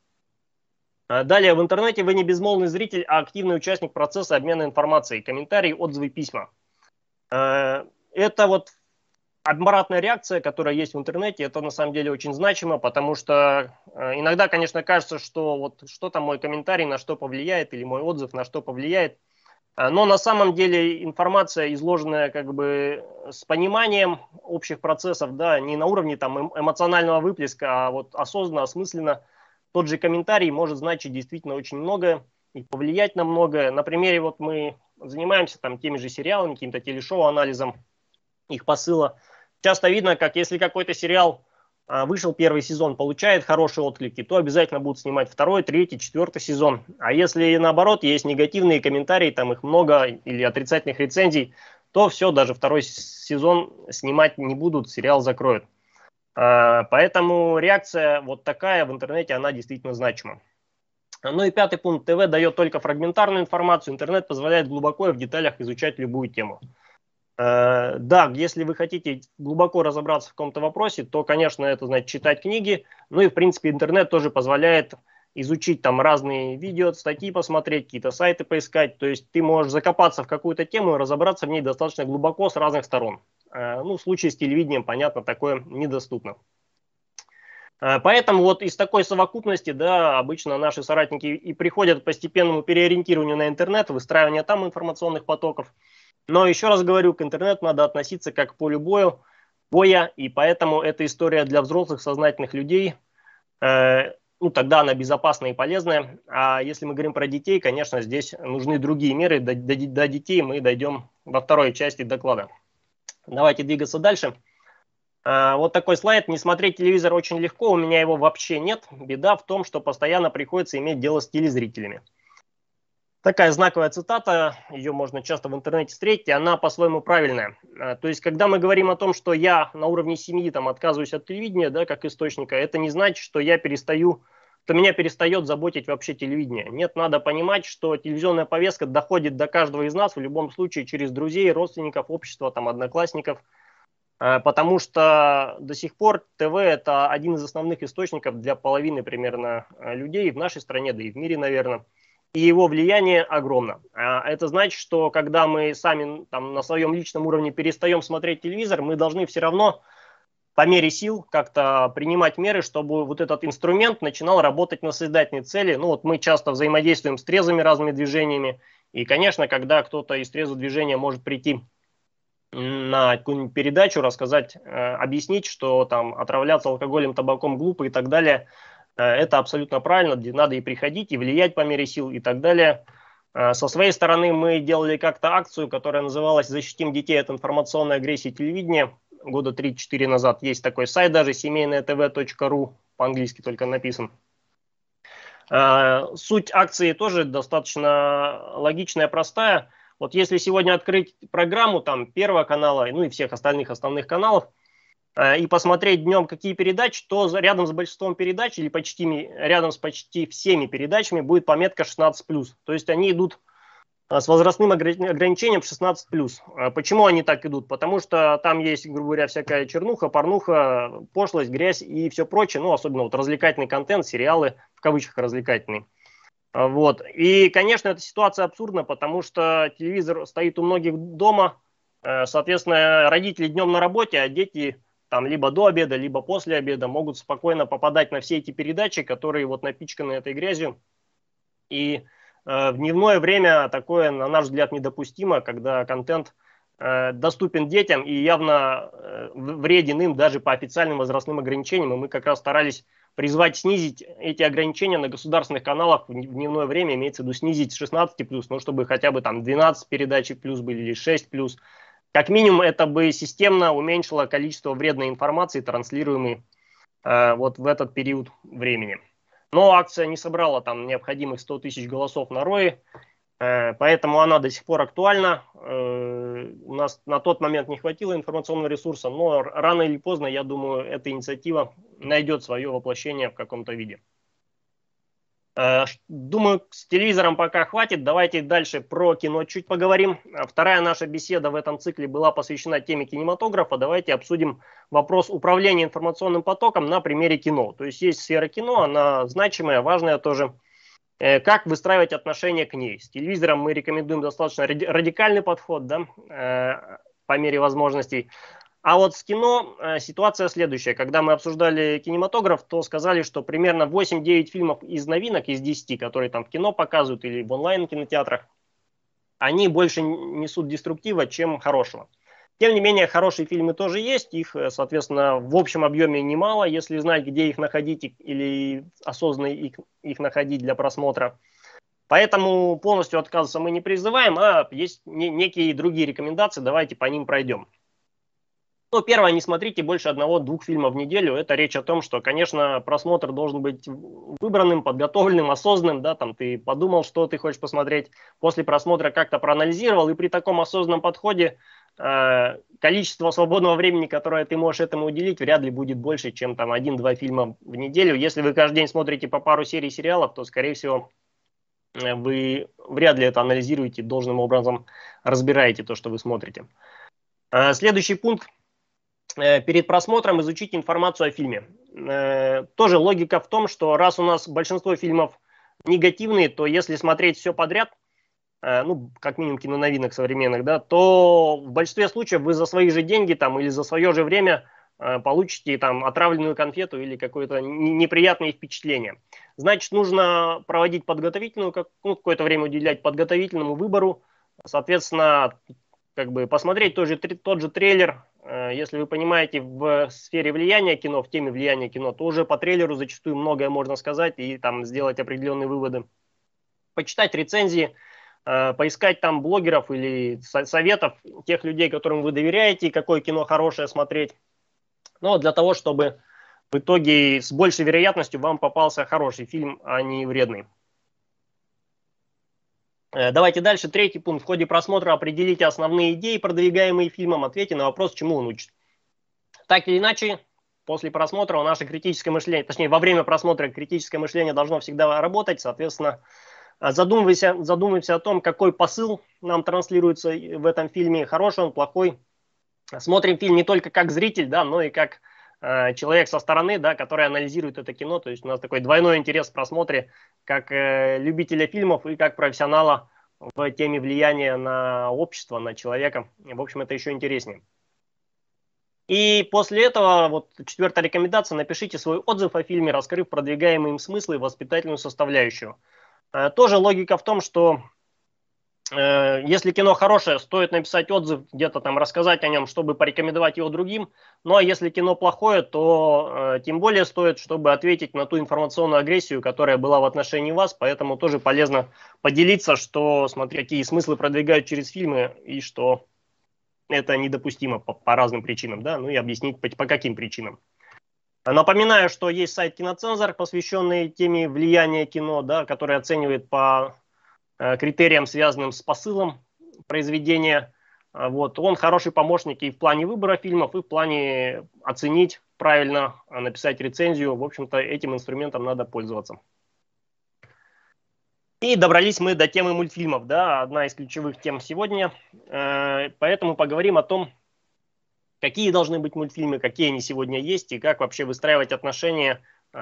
C: Да? Далее, в интернете вы не безмолвный зритель, а активный участник процесса обмена информацией. Комментарии, отзывы, письма. Это вот обратная реакция, которая есть в интернете, это на самом деле очень значимо, потому что иногда, конечно, кажется, что вот что там мой комментарий на что повлияет, или мой отзыв на что повлияет. Но на самом деле информация, изложенная как бы с пониманием общих процессов, да, не на уровне там эмоционального выплеска, а вот осознанно, осмысленно, тот же комментарий может значить действительно очень многое и повлиять на многое. На примере вот мы занимаемся там теми же сериалами, каким-то телешоу, анализом их посыла. Часто видно, как если какой-то сериал вышел первый сезон, получает хорошие отклики, то обязательно будут снимать второй, третий, четвертый сезон. А если наоборот есть негативные комментарии, там их много, или отрицательных рецензий, то все, даже второй сезон снимать не будут, сериал закроют. Поэтому реакция вот такая в интернете, она действительно значима. Ну и пятый пункт. ТВ дает только фрагментарную информацию, интернет позволяет глубоко и в деталях изучать любую тему. Да, если вы хотите глубоко разобраться в каком-то вопросе, то, конечно, это значит читать книги. Ну и, в принципе, интернет тоже позволяет изучить там разные видео, статьи посмотреть, какие-то сайты поискать. То есть ты можешь закопаться в какую-то тему и разобраться в ней достаточно глубоко с разных сторон. Ну, в случае с телевидением, понятно, такое недоступно. Поэтому вот из такой совокупности, да, обычно наши соратники и приходят к постепенному переориентированию на интернет, выстраиванию там информационных потоков. Но еще раз говорю, к интернету надо относиться как к полю боя, боя, и поэтому эта история для взрослых сознательных людей, э, ну тогда она безопасная и полезная. А если мы говорим про детей, конечно, здесь нужны другие меры. До, до, до детей мы дойдем во второй части доклада. Давайте двигаться дальше. Э, вот такой слайд. Не смотреть телевизор очень легко, у меня его вообще нет. Беда в том, что постоянно приходится иметь дело с телезрителями. Такая знаковая цитата, ее можно часто в интернете встретить, и она по-своему правильная. То есть, когда мы говорим о том, что я на уровне семьи там, отказываюсь от телевидения, да, как источника, это не значит, что я перестаю, что меня перестает заботить вообще телевидение. Нет, надо понимать, что телевизионная повестка доходит до каждого из нас в любом случае через друзей, родственников, общества, там, одноклассников, потому что до сих пор ТВ – это один из основных источников для половины примерно людей в нашей стране, да и в мире, наверное. И его влияние огромно. Это значит, что когда мы сами там, на своем личном уровне перестаем смотреть телевизор, мы должны все равно по мере сил как-то принимать меры, чтобы вот этот инструмент начинал работать на созидательной цели. Ну вот мы часто взаимодействуем с трезвыми разными движениями. И, конечно, когда кто-то из трезвого движения может прийти на какую-нибудь передачу, рассказать, объяснить, что там отравляться алкоголем, табаком глупо и так далее, Это абсолютно правильно, надо и приходить, и влиять по мере сил и так далее. Со своей стороны мы делали как-то акцию, которая называлась «Защитим детей от информационной агрессии телевидения». Года три-четыре назад есть такой сайт даже, семейное тв точка ру, по-английски только написан. Суть акции тоже достаточно логичная, простая. Вот если сегодня открыть программу там Первого канала, ну и всех остальных основных каналов, и посмотреть днем какие передачи, то рядом с большинством передач или почти рядом с почти всеми передачами будет пометка шестнадцать плюс. То есть они идут с возрастным ограничением шестнадцать плюс. Почему они так идут? Потому что там есть, грубо говоря, всякая чернуха, порнуха, пошлость, грязь и все прочее. Ну, особенно вот развлекательный контент, сериалы, в кавычках развлекательный. Вот. И, конечно, эта ситуация абсурдна, потому что телевизор стоит у многих дома. Соответственно, родители днем на работе, а дети там либо до обеда, либо после обеда могут спокойно попадать на все эти передачи, которые вот напичканы этой грязью. И э, в дневное время такое, на наш взгляд, недопустимо, когда контент э, доступен детям и явно э, вреден им даже по официальным возрастным ограничениям. И мы как раз старались призвать снизить эти ограничения на государственных каналах в дневное время, имеется в виду снизить с шестнадцати плюс, ну, чтобы хотя бы там двенадцать передач плюс были или шесть плюс. Как минимум, это бы системно уменьшило количество вредной информации, транслируемой э, вот в этот период времени. Но акция не собрала там необходимых сто тысяч голосов на РОИ, э, поэтому она до сих пор актуальна. Э, у нас на тот момент не хватило информационного ресурса, но рано или поздно, я думаю, эта инициатива найдет свое воплощение в каком-то виде. Думаю, с телевизором пока хватит. Давайте дальше про кино чуть поговорим. Вторая наша беседа в этом цикле была посвящена теме кинематографа. Давайте обсудим вопрос управления информационным потоком на примере кино. То есть есть сфера кино, она значимая, важная тоже. Как выстраивать отношения к ней? С телевизором мы рекомендуем достаточно радикальный подход, да, по мере возможностей. А вот с кино э, ситуация следующая. Когда мы обсуждали кинематограф, то сказали, что примерно восемь-девять фильмов из новинок, из десяти, которые там в кино показывают или в онлайн-кинотеатрах, они больше несут деструктива, чем хорошего. Тем не менее, хорошие фильмы тоже есть. Их, соответственно, в общем объеме немало, если знать, где их находить или осознанно их, их находить для просмотра. Поэтому полностью отказываться мы не призываем, а есть не, некие другие рекомендации. Давайте по ним пройдем. Ну, первое, не смотрите больше одного-двух фильмов в неделю. Это речь о том, что, конечно, просмотр должен быть выбранным, подготовленным, осознанным. Да, там ты подумал, что ты хочешь посмотреть, после просмотра как-то проанализировал. И при таком осознанном подходе э, количество свободного времени, которое ты можешь этому уделить, вряд ли будет больше, чем там один-два фильма в неделю. Если вы каждый день смотрите по пару серий сериалов, то, скорее всего, вы вряд ли это анализируете, должным образом разбираете то, что вы смотрите. Э, следующий пункт. Перед просмотром изучить информацию о фильме. Тоже логика в том, что раз у нас большинство фильмов негативные, то если смотреть все подряд, ну, как минимум киноновинок современных, да, то в большинстве случаев вы за свои же деньги там, или за свое же время получите там отравленную конфету или какое-то неприятное впечатление. Значит, нужно проводить подготовительную, как, ну, какое-то время уделять подготовительному выбору, соответственно, как бы посмотреть тот же, тот же трейлер. Если вы понимаете в сфере влияния кино, в теме влияния кино, то уже по трейлеру зачастую многое можно сказать и там сделать определенные выводы. Почитать рецензии, поискать там блогеров или советов тех людей, которым вы доверяете, какое кино хорошее смотреть. Но для того, чтобы в итоге с большей вероятностью вам попался хороший фильм, а не вредный. Давайте дальше. Третий пункт. В ходе просмотра определите основные идеи, продвигаемые фильмом, ответьте на вопрос, чему он учит. Так или иначе, после просмотра наше критическое мышление, точнее, во время просмотра критическое мышление должно всегда работать. Соответственно, задумывайся, задумывайся о том, какой посыл нам транслируется в этом фильме, хороший он, плохой. Смотрим фильм не только как зритель, да, но и как э, человек со стороны, да, который анализирует это кино. То есть у нас такой двойной интерес в просмотре, как э, любителя фильмов и как профессионала в теме влияния на общество, на человека. В общем, это еще интереснее. И после этого, вот четвертая рекомендация, напишите свой отзыв о фильме, раскрыв продвигаемые им смыслы и воспитательную составляющую. Э, тоже логика в том, что Если кино хорошее, стоит написать отзыв, где-то там рассказать о нем, чтобы порекомендовать его другим. Ну а если кино плохое, то э, тем более стоит, чтобы ответить на ту информационную агрессию, которая была в отношении вас. Поэтому тоже полезно поделиться, что, смотри, какие смыслы продвигают через фильмы и что это недопустимо по, по разным причинам, да, ну и объяснить по, по каким причинам. Напоминаю, что есть сайт Киноцензор, посвященный теме влияния кино, да, который оценивает по критериям, связанным с посылом произведения. Вот. Он хороший помощник и в плане выбора фильмов, и в плане оценить правильно, написать рецензию. В общем-то, этим инструментом надо пользоваться. И добрались мы до темы мультфильмов. Да, одна из ключевых тем сегодня. Поэтому поговорим о том, какие должны быть мультфильмы, какие они сегодня есть, и как вообще выстраивать отношения,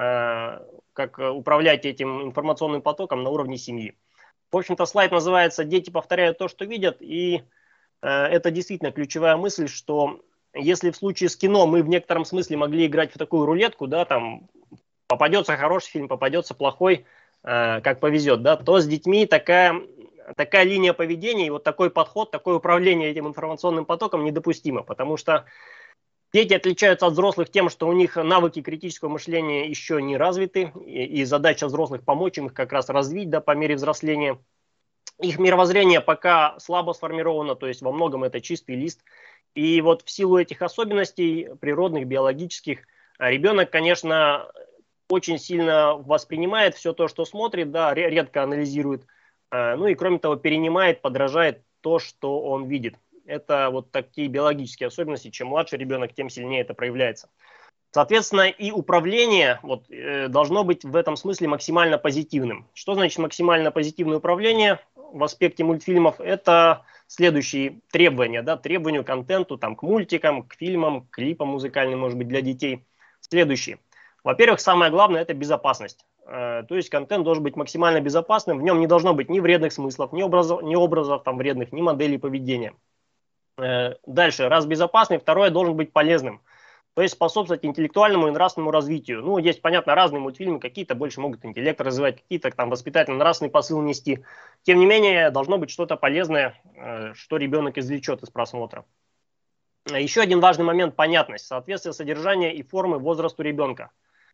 C: как управлять этим информационным потоком на уровне семьи. В общем-то, слайд называется «Дети повторяют то, что видят», и э, это действительно ключевая мысль, что если в случае с кино мы в некотором смысле могли играть в такую рулетку, да, там попадется хороший фильм, попадется плохой, э, как повезет, да, то с детьми такая, такая линия поведения и вот такой подход, такое управление этим информационным потоком недопустимо, потому что дети отличаются от взрослых тем, что у них навыки критического мышления еще не развиты, и, и задача взрослых помочь им их как раз развить, да, по мере взросления. Их мировоззрение пока слабо сформировано, то есть во многом это чистый лист. И вот в силу этих особенностей природных, биологических, ребенок, конечно, очень сильно воспринимает все то, что смотрит, да, редко анализирует, ну и кроме того перенимает, подражает то, что он видит. Это вот такие биологические особенности. Чем младше ребенок, тем сильнее это проявляется. Соответственно, и управление вот, э, должно быть в этом смысле максимально позитивным. Что значит максимально позитивное управление в аспекте мультфильмов? Это следующие требования. Да, требованию к контенту, там, к мультикам, к фильмам, к клипам музыкальным, может быть, для детей. Следующие. Во-первых, самое главное – это безопасность. Э, то есть контент должен быть максимально безопасным. В нем не должно быть ни вредных смыслов, ни образов, ни образов там, вредных, ни моделей поведения. Дальше, раз безопасный, второе, должен быть полезным, то есть способствовать интеллектуальному и нравственному развитию. Ну, есть, понятно, разные мультфильмы, какие-то больше могут интеллект развивать, какие-то там воспитательно-нравственный посыл нести. Тем не менее, должно быть что-то полезное, что ребенок извлечет из просмотра. Еще один важный момент – понятность, соответствие содержания и формы возрасту ребенка.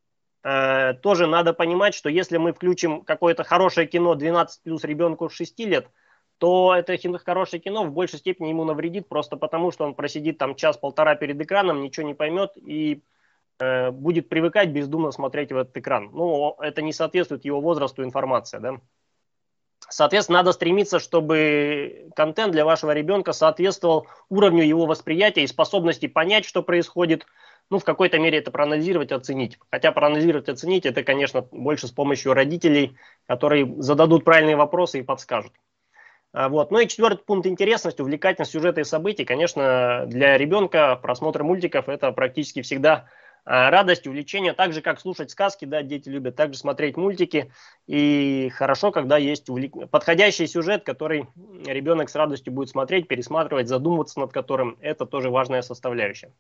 C: Тоже надо понимать, что если мы включим какое-то хорошее кино двенадцать плюс ребенку шести лет, то это хорошее кино в большей степени ему навредит, просто потому, что он просидит там час-полтора перед экраном, ничего не поймет и э, будет привыкать бездумно смотреть в этот экран. Ну, это не соответствует его возрасту информация, да. Соответственно, надо стремиться, чтобы контент для вашего ребенка соответствовал уровню его восприятия и способности понять, что происходит, ну, в какой-то мере это проанализировать, оценить. Хотя проанализировать, оценить, это, конечно, больше с помощью родителей, которые зададут правильные вопросы и подскажут. Вот. Ну и четвертый пункт – интересность, увлекательность сюжета и событий. Конечно, для ребенка просмотр мультиков – это практически всегда радость, увлечение. Так же, как слушать сказки, да, дети любят также смотреть мультики. И хорошо, когда есть увлек... подходящий сюжет, который ребенок с радостью будет смотреть, пересматривать, задумываться над которым. Это тоже важная составляющая.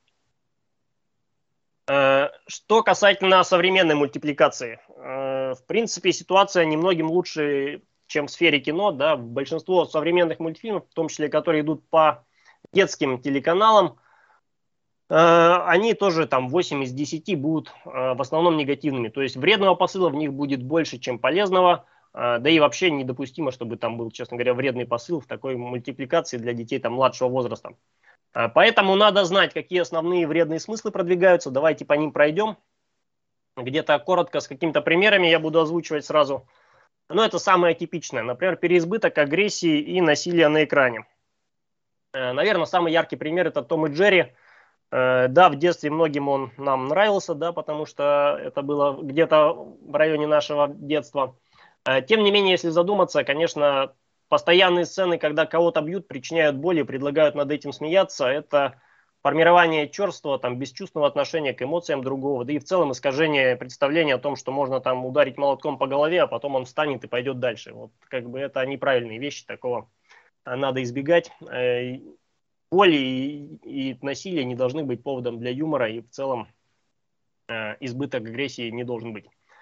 C: Что касательно современной мультипликации. В принципе, ситуация немногим лучше, чем в сфере кино, да, большинство современных мультфильмов, в том числе, которые идут по детским телеканалам, э, они тоже там восемь из десяти будут э, в основном негативными. То есть вредного посыла в них будет больше, чем полезного, э, да и вообще недопустимо, чтобы там был, честно говоря, вредный посыл в такой мультипликации для детей там младшего возраста. Э, поэтому надо знать, какие основные вредные смыслы продвигаются. Давайте по ним пройдем. Где-то коротко с какими-то примерами я буду озвучивать сразу. Но это самое типичное. Например, переизбыток агрессии и насилия на экране. Наверное, самый яркий пример – это Том и Джерри. Да, в детстве многим он нам нравился, да, потому что это было где-то в районе нашего детства. Тем не менее, если задуматься, конечно, постоянные сцены, когда кого-то бьют, причиняют боль и предлагают над этим смеяться, это формирование черства, там, бесчувственного отношения к эмоциям другого, да и в целом искажение представления о том, что можно там ударить молотком по голове, а потом он встанет и пойдет дальше. Вот как бы это неправильные вещи, такого надо избегать. Боль и, и насилие не должны быть поводом для юмора, и в целом избыток агрессии не должен быть.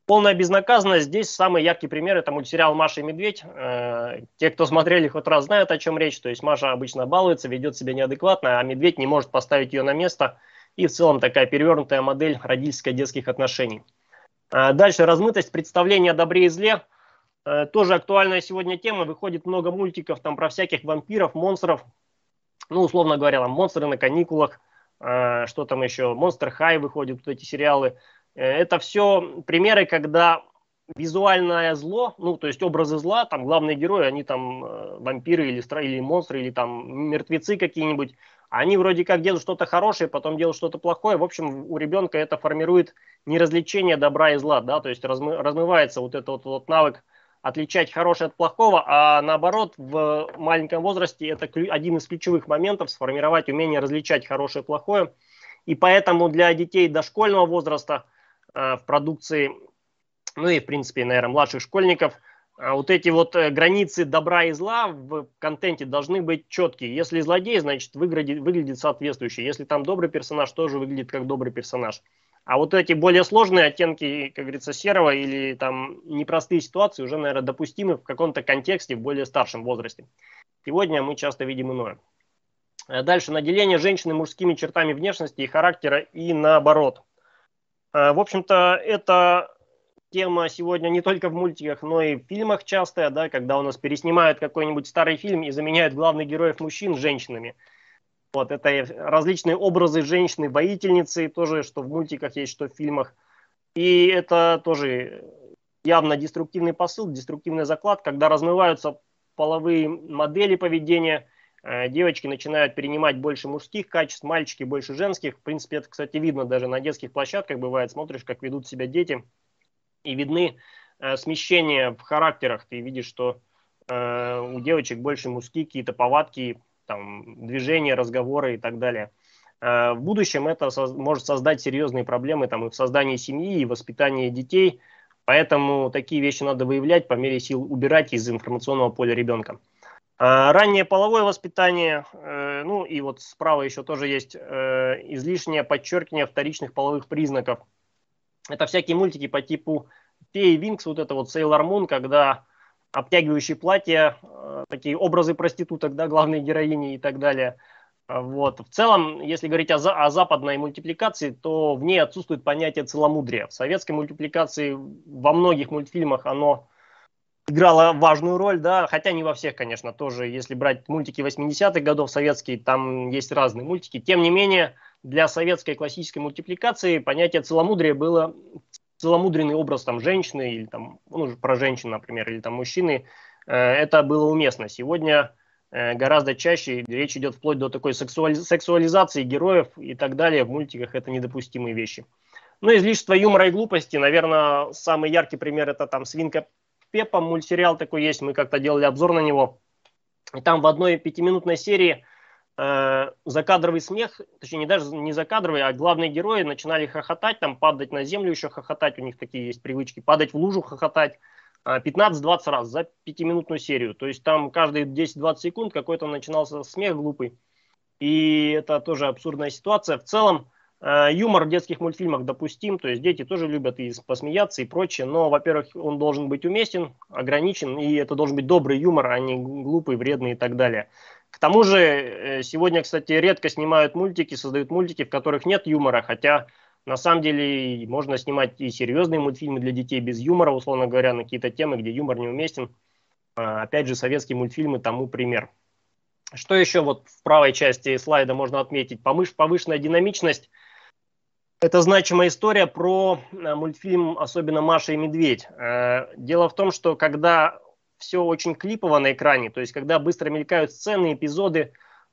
C: Полная безнаказанность. Здесь самый яркий пример – это мультсериал «Маша и медведь». Те, кто смотрели хоть раз, знают, о чем речь. То есть Маша обычно балуется, ведет себя неадекватно, а медведь не может поставить ее на место. И в целом такая перевернутая модель родительско-детских отношений. Дальше размытость представления о добре и зле. Тоже актуальная сегодня тема. Выходит много мультиков там про всяких вампиров, монстров. Ну, условно говоря, там «Монстры на каникулах». Что там еще? «Монстр Хай» выходят, вот эти сериалы. Это все примеры, когда визуальное зло, ну, то есть образы зла, там главные герои, они там э, вампиры или, или монстры, или там мертвецы какие-нибудь, они вроде как делают что-то хорошее, потом делают что-то плохое. В общем, у ребенка это формирует неразличение добра и зла, да, то есть размы, размывается вот этот вот, вот навык отличать хорошее от плохого, а наоборот, в маленьком возрасте это один из ключевых моментов, сформировать умение различать хорошее и плохое. И поэтому для детей дошкольного возраста в продукции, ну и в принципе, наверное, младших школьников, вот эти вот границы добра и зла в контенте должны быть четкие. Если злодей, значит выглядит, выглядит соответствующе. Если там добрый персонаж, тоже выглядит как добрый персонаж. А вот эти более сложные оттенки, как говорится, серого или там непростые ситуации уже, наверное, допустимы в каком-то контексте в более старшем возрасте. Сегодня мы часто видим иное. Дальше. Наделение женщины мужскими чертами внешности и характера и наоборот. В общем-то, эта тема сегодня не только в мультиках, но и в фильмах частая, да, когда у нас переснимают какой-нибудь старый фильм и заменяют главных героев мужчин женщинами. Вот, это различные образы женщины-воительницы, тоже, что в мультиках есть, что в фильмах. И это тоже явно деструктивный посыл, деструктивный заклад, когда размываются половые модели поведения. Девочки начинают перенимать больше мужских качеств, мальчики больше женских. В принципе, это, кстати, видно даже на детских площадках. Бывает, смотришь, как ведут себя дети. И видны э, смещения в характерах. Ты видишь, что э, у девочек больше мужские какие-то повадки, там, движения, разговоры и так далее. Э, в будущем это со- может создать серьезные проблемы там, и в создании семьи, и в воспитании детей. Поэтому такие вещи надо выявлять, по мере сил убирать из информационного поля ребенка. Раннее половое воспитание, э, ну и вот справа еще тоже есть э, излишнее подчеркивание вторичных половых признаков. Это всякие мультики по типу Феи Винкс, вот это вот Sailor Moon, когда обтягивающие платья, э, такие образы проституток, да, главной героини и так далее. Вот. В целом, если говорить о, за, о западной мультипликации, то в ней отсутствует понятие целомудрия. В советской мультипликации во многих мультфильмах оно играла важную роль, да, хотя не во всех, конечно, тоже, если брать мультики восьмидесятых годов советские, там есть разные мультики. Тем не менее, для советской классической мультипликации понятие целомудрия было целомудренный образ там женщины, или там, ну, про женщин, например, или там мужчины, э, это было уместно. Сегодня э, гораздо чаще речь идет вплоть до такой сексуали- сексуализации героев и так далее. В мультиках это недопустимые вещи. Ну, излишество юмора и глупости, наверное, самый яркий пример это там «Свинка Пеппа», мультсериал такой есть, мы как-то делали обзор на него. И там в одной пятиминутной серии э, закадровый смех, точнее не даже не закадровый, а главные герои начинали хохотать, там падать на землю еще хохотать, у них такие есть привычки, падать в лужу хохотать э, пятнадцать-двадцать раз за пятиминутную серию. То есть там каждые десять-двадцать секунд какой-то начинался смех глупый. И это тоже абсурдная ситуация. В целом, юмор в детских мультфильмах допустим, то есть дети тоже любят и посмеяться и прочее, но, во-первых, он должен быть уместен, ограничен, и это должен быть добрый юмор, а не глупый, вредный и так далее. К тому же, сегодня, кстати, редко снимают мультики, создают мультики, в которых нет юмора, хотя, на самом деле, можно снимать и серьезные мультфильмы для детей без юмора, условно говоря, на какие-то темы, где юмор неуместен. Опять же, советские мультфильмы тому пример. Что еще вот в правой части слайда можно отметить? Повышенная динамичность. Это значимая история про мультфильм, особенно «Маша и медведь». Дело в том, что когда все очень клипово на экране, то есть когда быстро мелькают сцены, эпизоды,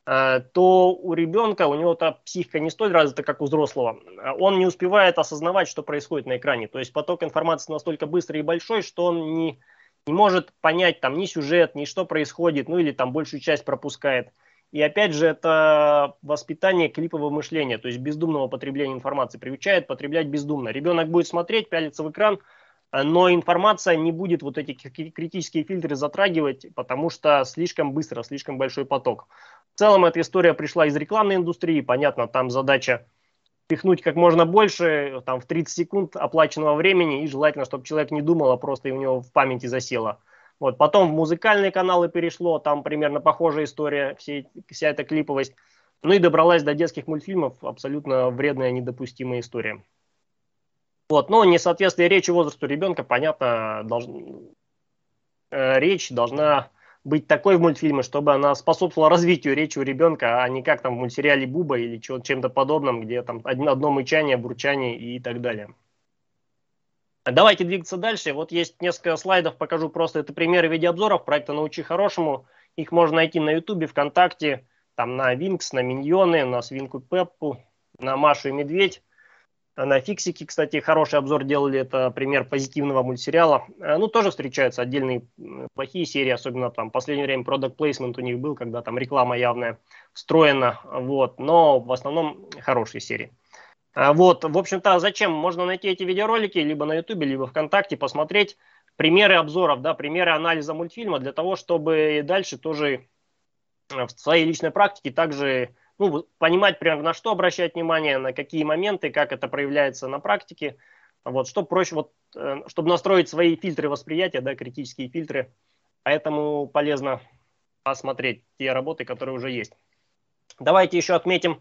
C: то у ребенка, у него-то психика не столь развита, как у взрослого. Он не успевает осознавать, что происходит на экране. То есть поток информации настолько быстрый и большой, что он не, не может понять там ни сюжет, ни что происходит, ну или там большую часть пропускает. И опять же, это воспитание клипового мышления, то есть бездумного потребления информации. Приучает потреблять бездумно. Ребенок будет смотреть, пялиться в экран, но информация не будет вот эти критические фильтры затрагивать, потому что слишком быстро, слишком большой поток. В целом, эта история пришла из рекламной индустрии. Понятно, там задача впихнуть как можно больше, там, в тридцать секунд оплаченного времени, и желательно, чтобы человек не думал, а просто и у него в памяти засело. Вот, потом в музыкальные каналы перешло, там примерно похожая история, все, вся эта клиповость. Ну и добралась до детских мультфильмов, абсолютно вредная, недопустимая история. Вот, но несоответствие речи возрасту ребенка, понятно, должна, э, речь должна быть такой в мультфильме, чтобы она способствовала развитию речи у ребенка, а не как там в мультсериале Буба или чем-то подобном, где там одно мычание, бурчание и так далее. Давайте двигаться дальше. Вот есть несколько слайдов, покажу просто это примеры видеообзоров проекта «Научи хорошему». Их можно найти на Ютубе, ВКонтакте, там на Винкс, на Миньоны, на Свинку Пеппу, на Машу и Медведь, на Фиксики, кстати, хороший обзор делали, это пример позитивного мультсериала. Ну, тоже встречаются отдельные плохие серии, особенно там в последнее время product placement у них был, когда там реклама явная встроена, вот, но в основном хорошие серии. Вот, в общем-то, зачем? Можно найти эти видеоролики либо на Ютубе, либо ВКонтакте, посмотреть примеры обзоров, да, примеры анализа мультфильма для того, чтобы дальше тоже в своей личной практике также, ну, понимать прямо на что обращать внимание, на какие моменты, как это проявляется на практике, вот, чтобы проще, вот, чтобы настроить свои фильтры восприятия, да, критические фильтры, поэтому полезно посмотреть те работы, которые уже есть. Давайте еще отметим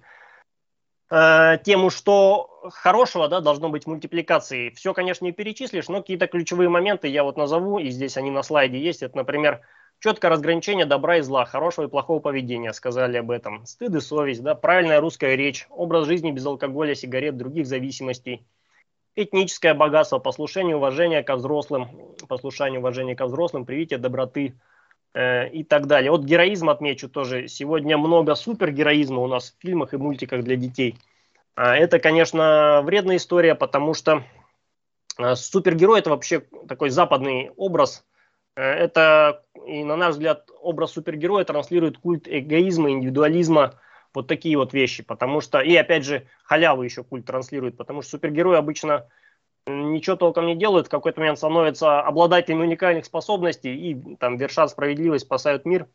C: э, тему, что хорошего, да, должно быть в мультипликации. Все, конечно, не перечислишь, но какие-то ключевые моменты я вот назову, и здесь они на слайде есть. Это, например, четкое разграничение добра и зла, хорошего и плохого поведения, сказали об этом. Стыд и совесть, да, правильная русская речь, образ жизни без алкоголя, сигарет, других зависимостей, этническое богатство, послушание, уважение ко взрослым, послушание, уважение ко взрослым, привитие доброты э, и так далее. Вот героизм отмечу тоже. Сегодня много супергероизма у нас в фильмах и мультиках для детей. А это, конечно, вредная история, потому что э, супергерой – это вообще такой западный образ. Это, и на наш взгляд, образ супергероя транслирует культ эгоизма, индивидуализма, вот такие вот вещи, потому что, и опять же, халяву еще культ транслирует, потому что супергерои обычно ничего толком не делают, в какой-то момент становятся обладателями уникальных способностей и там вершат справедливость, спасают мир,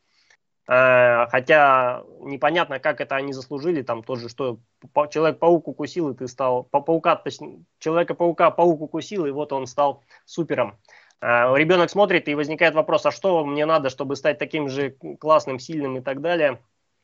C: хотя непонятно, как это они заслужили, там тоже, что Человек-паук укусил, и ты стал, паука, точнее, Человека-паука паук укусил, и вот он стал супером. Ребенок смотрит, и возникает вопрос, а что мне надо, чтобы стать таким же классным, сильным и так далее.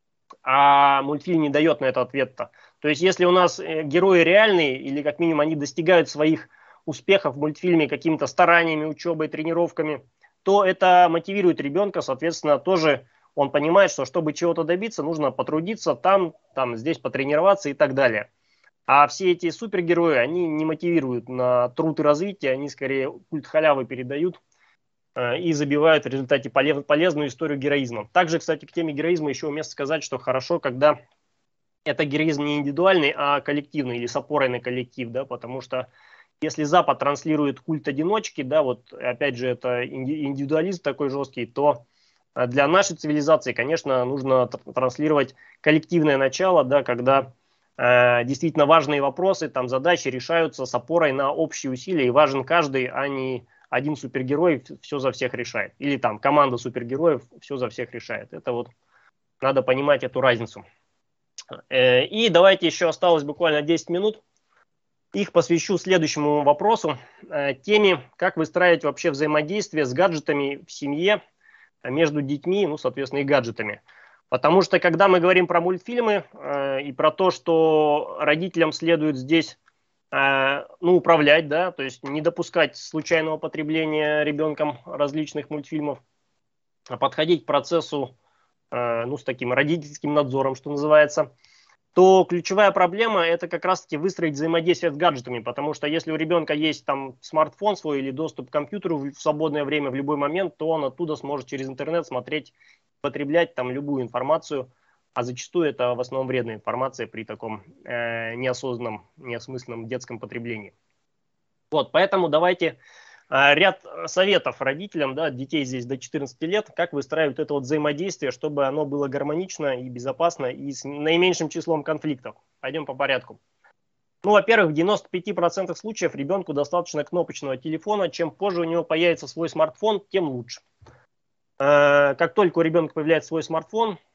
C: А мультфильм не дает на это ответа. То есть, если у нас герои реальные, или как минимум они достигают своих успехов в мультфильме какими-то стараниями, учебой, тренировками, то это мотивирует ребенка, соответственно, тоже он понимает, что чтобы чего-то добиться, нужно потрудиться там, там, здесь потренироваться и так далее. А все эти супергерои, они не мотивируют на труд и развитие, они скорее культ халявы передают и забивают в результате полезную историю героизма. Также, кстати, к теме героизма еще уместно сказать, что хорошо, когда это героизм не индивидуальный, а коллективный или с опорой на коллектив, да, потому что если Запад транслирует культ одиночки, да, вот опять же это индивидуализм такой жесткий, то для нашей цивилизации, конечно, нужно транслировать коллективное начало, да, когда э, действительно важные вопросы, там задачи решаются с опорой на общие усилия, и важен каждый, а не один супергерой все за всех решает. Или там команда супергероев все за всех решает. Это вот надо понимать эту разницу. И давайте еще осталось буквально десять минут. Их посвящу следующему вопросу. Теме, как выстраивать вообще взаимодействие с гаджетами в семье между детьми, ну, соответственно, и гаджетами. Потому что, когда мы говорим про мультфильмы и про то, что родителям следует здесь ну, управлять, да, то есть не допускать случайного потребления ребенком различных мультфильмов, а подходить к процессу, ну, с таким родительским надзором, что называется, то ключевая проблема – это как раз-таки выстроить взаимодействие с гаджетами, потому что если у ребенка есть там смартфон свой или доступ к компьютеру в свободное время в любой момент, то он оттуда сможет через интернет смотреть, потреблять там любую информацию, а зачастую это в основном вредная информация при таком э, неосознанном, неосмысленном детском потреблении. Вот, поэтому давайте э, ряд советов родителям, да, детей здесь до четырнадцати лет, как выстраивать это вот взаимодействие, чтобы оно было гармонично и безопасно, и с наименьшим числом конфликтов. Пойдем по порядку. Ну, во-первых, в девяноста пяти процентах случаев ребенку достаточно кнопочного телефона. Чем позже у него появится свой смартфон, тем лучше. Э, как только у ребенка появляется свой смартфон,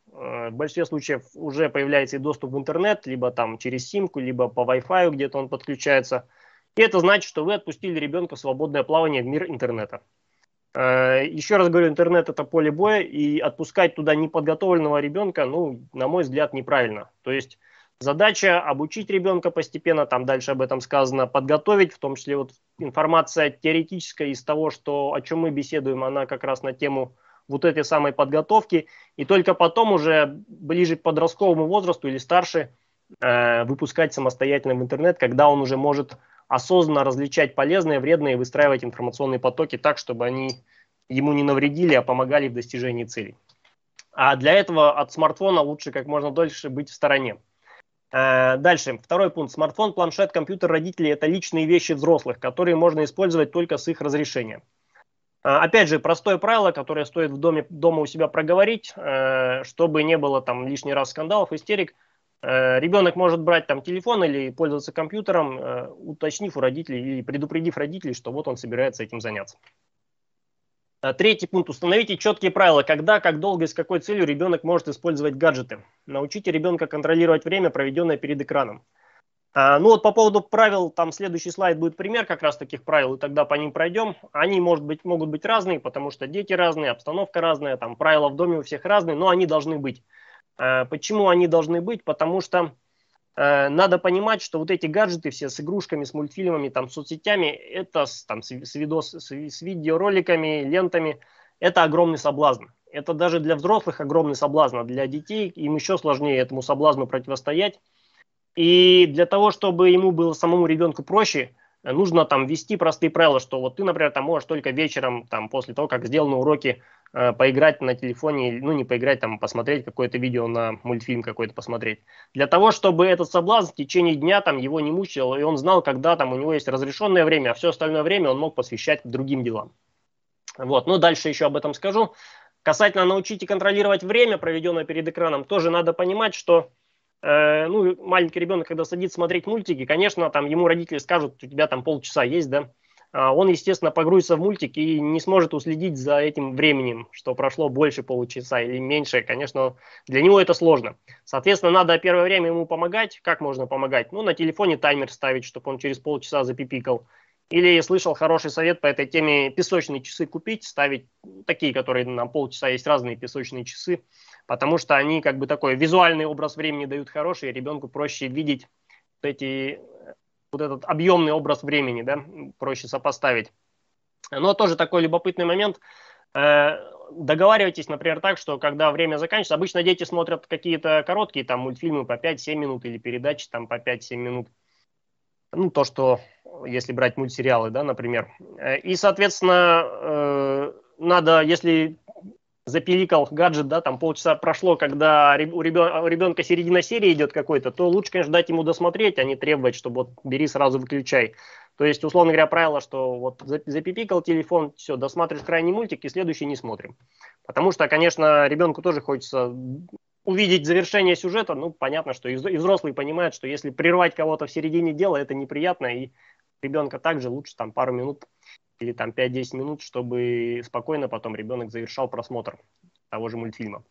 C: В большинстве случаев уже появляется и доступ в интернет, либо там через симку, либо по Wi-Fi где-то он подключается. И это значит, что вы отпустили ребенка в свободное плавание в мир интернета. Еще раз говорю, интернет – это поле боя, и отпускать туда неподготовленного ребенка, ну, на мой взгляд, неправильно. То есть задача обучить ребенка постепенно, там дальше об этом сказано, подготовить, в том числе вот информация теоретическая из того, что, о чем мы беседуем, она как раз на тему вот этой самой подготовки, и только потом уже ближе к подростковому возрасту или старше э, выпускать самостоятельно в интернет, когда он уже может осознанно различать полезное, вредное и выстраивать информационные потоки так, чтобы они ему не навредили, а помогали в достижении целей. А для этого от смартфона лучше как можно дольше быть в стороне. Дальше, второй пункт. Смартфон, планшет, компьютер родителей – это личные вещи взрослых, которые можно использовать только с их разрешения. Опять же, простое правило, которое стоит в доме, дома у себя проговорить, чтобы не было там лишний раз скандалов, истерик. Ребенок может брать там телефон или пользоваться компьютером, уточнив у родителей или предупредив родителей, что вот он собирается этим заняться. Третий пункт. Установите четкие правила, когда, как долго и с какой целью ребенок может использовать гаджеты. Научите ребенка контролировать время, проведенное перед экраном. Ну вот по поводу правил, там следующий слайд будет пример как раз таких правил, и тогда по ним пройдем. Они может быть, могут быть разные, потому что дети разные, обстановка разная, там правила в доме у всех разные, но они должны быть. Почему они должны быть? Потому что э, надо понимать, что вот эти гаджеты все с игрушками, с мультфильмами, там, с соцсетями, это с, там, с, с, видос, с, с видеороликами, лентами, это огромный соблазн. Это даже для взрослых огромный соблазн, а для детей им еще сложнее этому соблазну противостоять. И для того, чтобы ему было самому ребенку проще, нужно там ввести простые правила, что вот ты, например, там можешь только вечером, там, после того, как сделаны уроки, э, поиграть на телефоне, ну не поиграть, там, посмотреть какое-то видео на мультфильм какой-то посмотреть. Для того, чтобы этот соблазн в течение дня там его не мучил, и он знал, когда там у него есть разрешенное время, а все остальное время он мог посвящать другим делам. Вот, ну дальше еще об этом скажу. Касательно научите контролировать время, проведенное перед экраном, тоже надо понимать, что ну, маленький ребенок, когда садится смотреть мультики, конечно, там ему родители скажут, у тебя там полчаса есть, да, он, естественно, погрузится в мультик и не сможет уследить за этим временем, что прошло больше получаса или меньше, конечно, для него это сложно. Соответственно, надо первое время ему помогать. Как можно помогать? Ну, на телефоне таймер ставить, чтобы он через полчаса запипикал. Или слышал хороший совет по этой теме, песочные часы купить, ставить, такие, которые на полчаса, есть разные песочные часы, потому что они как бы такой визуальный образ времени дают хороший, и ребенку проще видеть вот, эти, вот этот объемный образ времени, да, проще сопоставить. Но тоже такой любопытный момент. Договаривайтесь, например, так, что когда время заканчивается, обычно дети смотрят какие-то короткие там мультфильмы по пять-семь минут или передачи там по пять-семь минут. Ну, то, что, если брать мультсериалы, да, например. И, соответственно, э, надо, если запиликал гаджет, да, там полчаса прошло, когда у ребенка, у ребенка середина серии идет какой-то, то лучше, конечно, дать ему досмотреть, а не требовать, чтобы вот бери, сразу выключай. То есть, условно говоря, правило, что вот запипикал телефон, все, досматриваешь крайний мультик и следующий не смотрим. Потому что, конечно, ребенку тоже хочется увидеть завершение сюжета. Ну, понятно, что и взрослые понимают, что если прервать кого-то в середине дела, это неприятно, и ребенка также лучше там пару минут или там пять-десять минут, чтобы спокойно потом ребенок завершал просмотр того же мультфильма.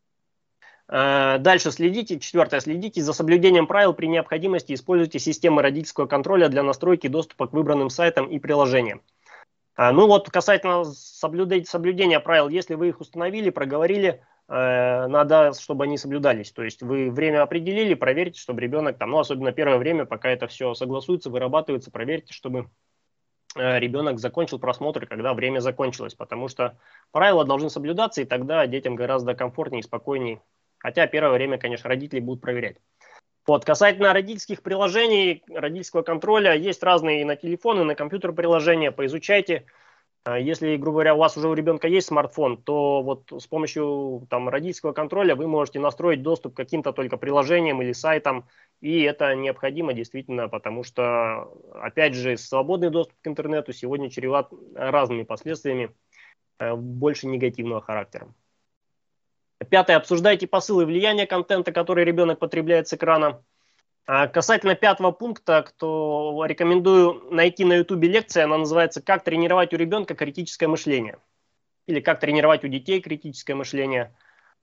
C: Дальше следите, четвертое, следите за соблюдением правил, при необходимости используйте системы родительского контроля для настройки доступа к выбранным сайтам и приложениям. Ну вот, касательно соблюдения правил, если вы их установили, проговорили, надо, чтобы они соблюдались. То есть вы время определили, проверьте, чтобы ребенок, там, ну особенно первое время, пока это все согласуется, вырабатывается, проверьте, чтобы ребенок закончил просмотр, когда время закончилось. Потому что правила должны соблюдаться, и тогда детям гораздо комфортнее и спокойнее. Хотя первое время, конечно, родители будут проверять. Вот, касательно родительских приложений, родительского контроля, есть разные и на телефон, и на компьютер приложения, поизучайте. Если, грубо говоря, у вас уже у ребенка есть смартфон, то вот с помощью там, родительского контроля вы можете настроить доступ к каким-то только приложениям или сайтам, и это необходимо действительно, потому что, опять же, свободный доступ к интернету сегодня чреват разными последствиями, больше негативного характера. Пятое. Обсуждайте посылы и влияние контента, который ребенок потребляет с экрана. Касательно пятого пункта, кто рекомендую найти на ютубе лекция, она называется «Как тренировать у ребенка критическое мышление» или «Как тренировать у детей критическое мышление».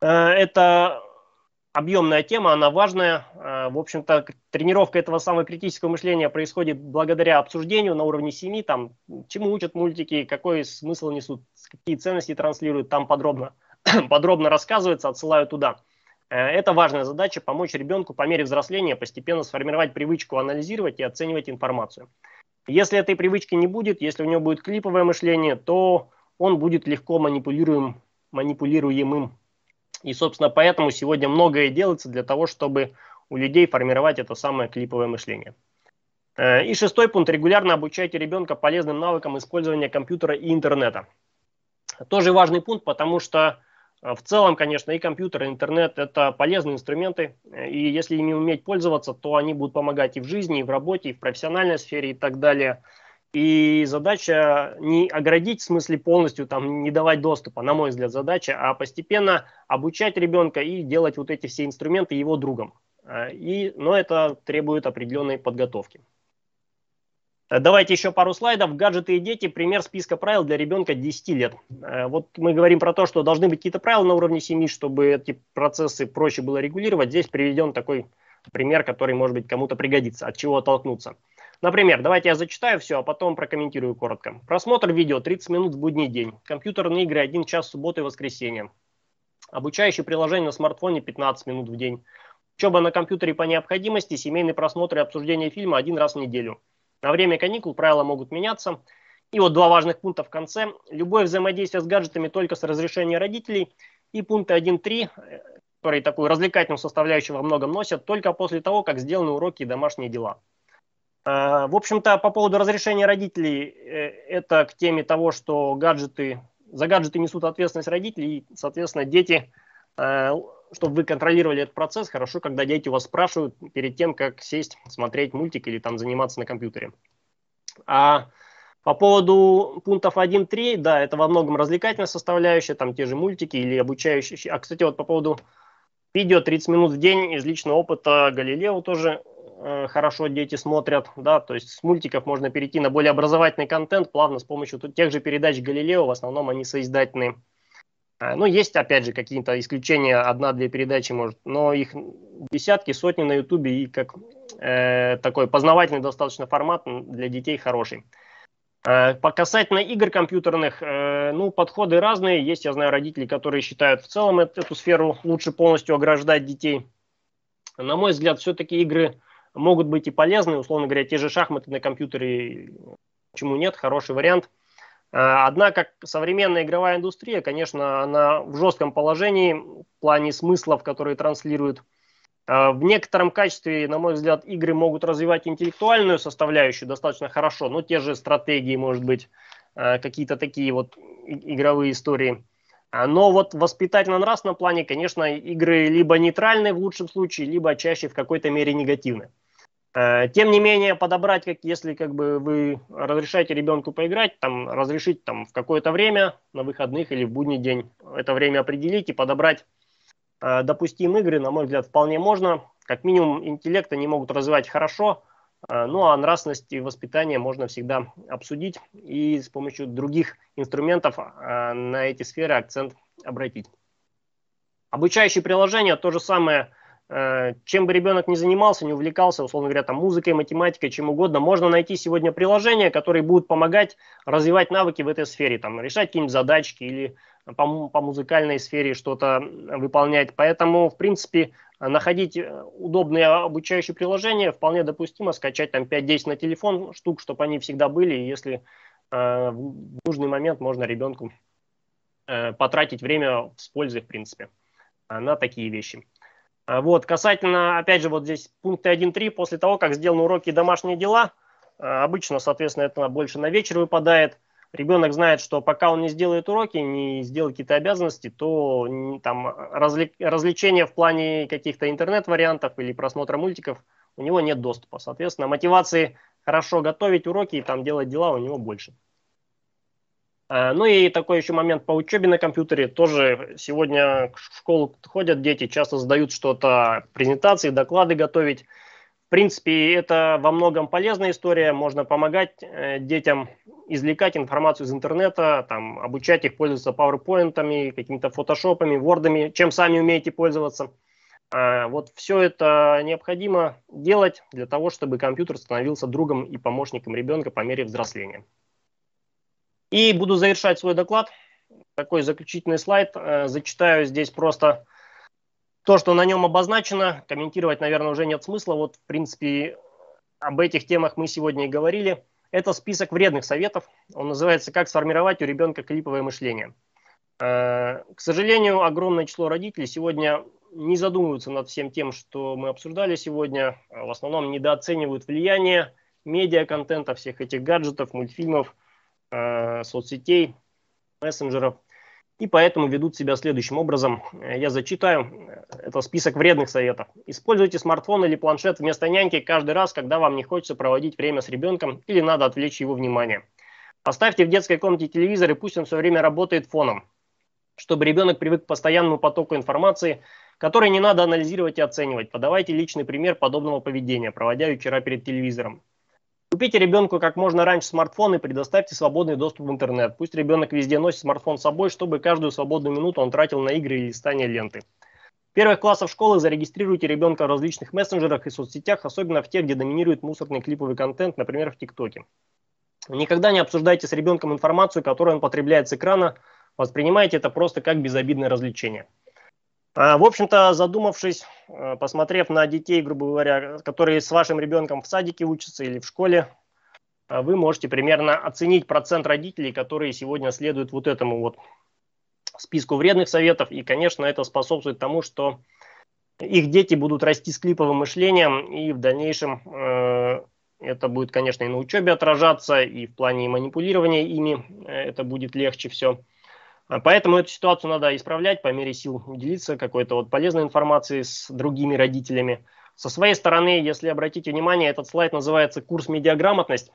C: Это объемная тема, она важная. В общем-то, тренировка этого самого критического мышления происходит благодаря обсуждению на уровне семьи, там, чему учат мультики, какой смысл несут, какие ценности транслируют, там подробно, подробно рассказывается, отсылаю туда. Это важная задача — помочь ребенку по мере взросления постепенно сформировать привычку анализировать и оценивать информацию. Если этой привычки не будет, если у него будет клиповое мышление, то он будет легко манипулируем, манипулируемым. И, собственно, поэтому сегодня многое делается для того, чтобы у людей формировать это самое клиповое мышление. И шестой пункт. Регулярно обучайте ребенка полезным навыкам использования компьютера и интернета. Тоже важный пункт, потому что в целом, конечно, и компьютер, и интернет – это полезные инструменты. И если ими уметь пользоваться, то они будут помогать и в жизни, и в работе, и в профессиональной сфере, и так далее. И задача не оградить, в смысле полностью там, не давать доступа, на мой взгляд, задача, а постепенно обучать ребенка и делать вот эти все инструменты его другом. И, но это требует определенной подготовки. Давайте еще пару слайдов. Гаджеты и дети. Пример списка правил для ребенка десяти лет. Вот мы говорим про то, что должны быть какие-то правила на уровне семьи, чтобы эти процессы проще было регулировать. Здесь приведен такой пример, который, может быть, кому-то пригодится, от чего оттолкнуться. Например, давайте я зачитаю все, а потом прокомментирую коротко. Просмотр видео тридцать минут в будний день. Компьютерные игры один час в субботу и воскресенье. Обучающие приложения на смартфоне пятнадцать минут в день. Учеба на компьютере по необходимости, семейный просмотр и обсуждение фильма один раз в неделю. На время каникул правила могут меняться. И вот два важных пункта в конце. Любое взаимодействие с гаджетами только с разрешения родителей. И пункты один три, которые такую развлекательную составляющую во многом носят, только после того, как сделаны уроки и домашние дела. В общем-то, по поводу разрешения родителей, это к теме того, что гаджеты, за гаджеты несут ответственность родителей, и, соответственно, дети, чтобы вы контролировали этот процесс, хорошо, когда дети у вас спрашивают перед тем, как сесть, смотреть мультик или там заниматься на компьютере. А по поводу пунктов один три, да, это во многом развлекательная составляющая, там те же мультики или обучающие. А, кстати, вот по поводу видео тридцать минут в день из личного опыта Галилео тоже хорошо дети смотрят, да, то есть с мультиков можно перейти на более образовательный контент плавно с помощью тех же передач Галилео, в основном они соиздательные. Ну, есть, опять же, какие-то исключения, одна-две передачи, может, но их десятки, сотни на Ютубе, и как э, такой познавательный достаточно формат для детей хороший. Э, по касательно игр компьютерных, э, ну, подходы разные, есть, я знаю, родители, которые считают в целом эту, эту сферу лучше полностью ограждать детей. На мой взгляд, все-таки игры могут быть и полезны, условно говоря, те же шахматы на компьютере, почему нет, хороший вариант. Однако современная игровая индустрия, конечно, она в жестком положении в плане смыслов, которые транслируют. В некотором качестве, на мой взгляд, игры могут развивать интеллектуальную составляющую достаточно хорошо, но те же стратегии, может быть, какие-то такие вот игровые истории. Но вот в воспитательно-нравственном плане, конечно, игры либо нейтральные в лучшем случае, либо чаще в какой-то мере негативны. Тем не менее, подобрать, как, если как бы вы разрешаете ребенку поиграть, там, разрешить там, в какое-то время, на выходных или в будний день, это время определить и подобрать э, допустимые игры, на мой взгляд, вполне можно. Как минимум, интеллект они могут развивать хорошо, э, ну а нравственность и воспитание можно всегда обсудить и с помощью других инструментов э, на эти сферы акцент обратить. Обучающие приложения, то же самое. Чем бы ребенок ни занимался, не увлекался, условно говоря, там, музыкой, математикой, чем угодно, можно найти сегодня приложения, которые будут помогать развивать навыки в этой сфере, там, решать какие-нибудь задачки или по, по музыкальной сфере что-то выполнять. Поэтому, в принципе, находить удобные обучающие приложения вполне допустимо, скачать там пять-десять на телефон штук, чтобы они всегда были, и если э, в нужный момент можно ребенку э, потратить время с пользой, в принципе, на такие вещи. Вот, касательно, опять же, вот здесь пункты один три, после того, как сделаны уроки и домашние дела, обычно, соответственно, это больше на вечер выпадает. Ребенок знает, что пока он не сделает уроки, не сделает какие-то обязанности, то там развлек, развлечения в плане каких-то интернет-вариантов или просмотра мультиков у него нет доступа. Соответственно, мотивации хорошо готовить уроки и там делать дела у него больше. Ну и такой еще момент по учебе на компьютере. Тоже сегодня в школу ходят дети, часто задают что-то, презентации, доклады готовить. В принципе, это во многом полезная история. Можно помогать детям извлекать информацию из интернета, там, обучать их пользоваться пауэрпоинтами, какими-то фотошопами, вордами, чем сами умеете пользоваться. Вот все это необходимо делать для того, чтобы компьютер становился другом и помощником ребенка по мере взросления. И буду завершать свой доклад. Такой заключительный слайд. Зачитаю здесь просто то, что на нем обозначено. Комментировать, наверное, уже нет смысла. Вот, в принципе, об этих темах мы сегодня и говорили. Это список вредных советов. Он называется «Как сформировать у ребенка клиповое мышление». К сожалению, огромное число родителей сегодня не задумываются над всем тем, что мы обсуждали сегодня. В основном недооценивают влияние медиаконтента, всех этих гаджетов, мультфильмов, соцсетей, мессенджеров. И поэтому ведут себя следующим образом. Я зачитаю. Это список вредных советов. Используйте смартфон или планшет вместо няньки каждый раз, когда вам не хочется проводить время с ребенком или надо отвлечь его внимание. Поставьте в детской комнате телевизор и пусть он все время работает фоном, чтобы ребенок привык к постоянному потоку информации, который не надо анализировать и оценивать. Подавайте личный пример подобного поведения, проводя вечера перед телевизором. Купите ребенку как можно раньше смартфон и предоставьте свободный доступ в интернет. Пусть ребенок везде носит смартфон с собой, чтобы каждую свободную минуту он тратил на игры и листание ленты. В первых классах школы зарегистрируйте ребенка в различных мессенджерах и соцсетях, особенно в тех, где доминирует мусорный клиповый контент, например, в ТикТоке. Никогда не обсуждайте с ребенком информацию, которую он потребляет с экрана. Воспринимайте это просто как безобидное развлечение. В общем-то, задумавшись, посмотрев на детей, грубо говоря, которые с вашим ребенком в садике учатся или в школе, вы можете примерно оценить процент родителей, которые сегодня следуют вот этому вот списку вредных советов. И, конечно, это способствует тому, что их дети будут расти с клиповым мышлением, и в дальнейшем э, это будет, конечно, и на учебе отражаться, и в плане манипулирования ими это будет легче все. Поэтому эту ситуацию надо исправлять, по мере сил делиться какой-то вот полезной информацией с другими родителями. Со своей стороны, если обратите внимание, этот слайд называется «Курс медиаграмотность».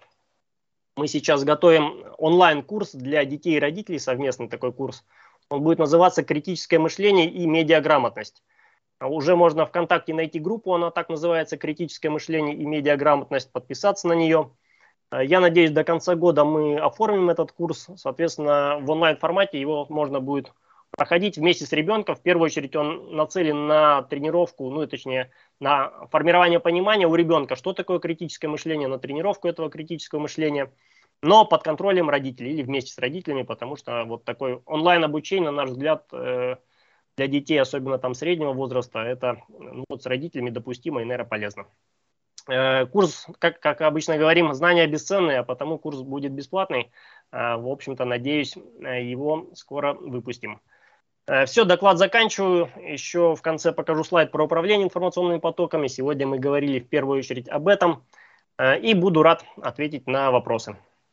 C: Мы сейчас готовим онлайн-курс для детей и родителей, совместный такой курс. Он будет называться «Критическое мышление и медиаграмотность». Уже можно ВКонтакте найти группу, она так называется «Критическое мышление и медиаграмотность», подписаться на нее. Я надеюсь, до конца года мы оформим этот курс. Соответственно, в онлайн-формате его можно будет проходить вместе с ребенком. В первую очередь он нацелен на тренировку, ну и точнее на формирование понимания у ребенка, что такое критическое мышление, на тренировку этого критического мышления, но под контролем родителей или вместе с родителями, потому что вот такое онлайн-обучение, на наш взгляд, для детей, особенно там среднего возраста, это ну, вот с родителями допустимо и, наверное, полезно. Курс, как, как обычно говорим, знания бесценные, а потому курс будет бесплатный. В общем-то, надеюсь, его скоро выпустим. Все, доклад заканчиваю. Еще в конце покажу слайд про управление информационными потоками. Сегодня мы говорили в первую очередь об этом. И буду рад ответить на вопросы.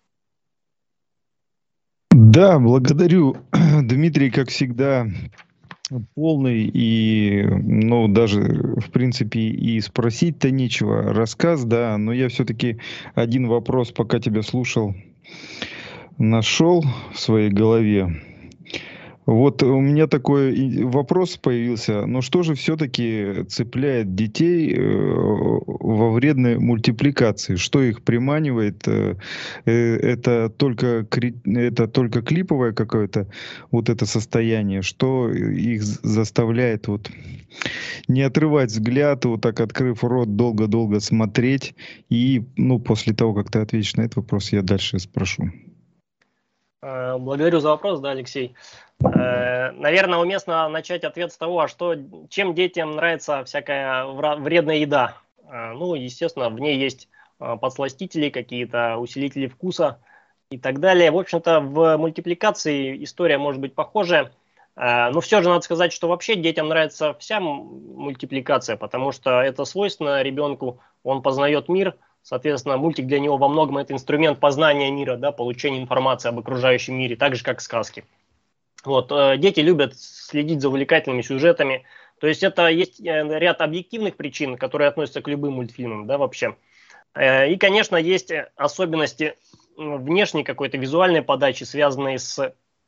B: Да, благодарю, Дмитрий, как всегда. Полный и, ну, даже, в принципе, и спросить-то нечего. Рассказ, да, но я все-таки один вопрос, пока тебя слушал, нашел в своей голове. Вот у меня такой вопрос появился. Но что же все-таки цепляет детей во вредной мультипликации? Что их приманивает? Это только, это только клиповое какое-то вот это состояние? Что их заставляет вот не отрывать взгляд, вот так открыв рот, долго-долго смотреть? И, ну, после того, как ты ответишь на этот вопрос, я дальше спрошу.
C: Благодарю за вопрос, да, Алексей. Наверное, уместно начать ответ с того, а что, чем детям нравится всякая вредная еда. Ну, естественно, в ней есть подсластители, какие-то усилители вкуса и так далее. В общем-то, в мультипликации история может быть похожая. Но все же надо сказать, что вообще детям нравится вся мультипликация, потому что это свойственно ребенку, он познает мир. Соответственно, мультик для него во многом это инструмент познания мира, да, получения информации об окружающем мире, так же, как сказки. Вот, э, дети любят следить за увлекательными сюжетами. То есть это есть ряд объективных причин, которые относятся к любым мультфильмам, да, вообще. Э, и, конечно, есть особенности внешней какой-то визуальной подачи, связанные с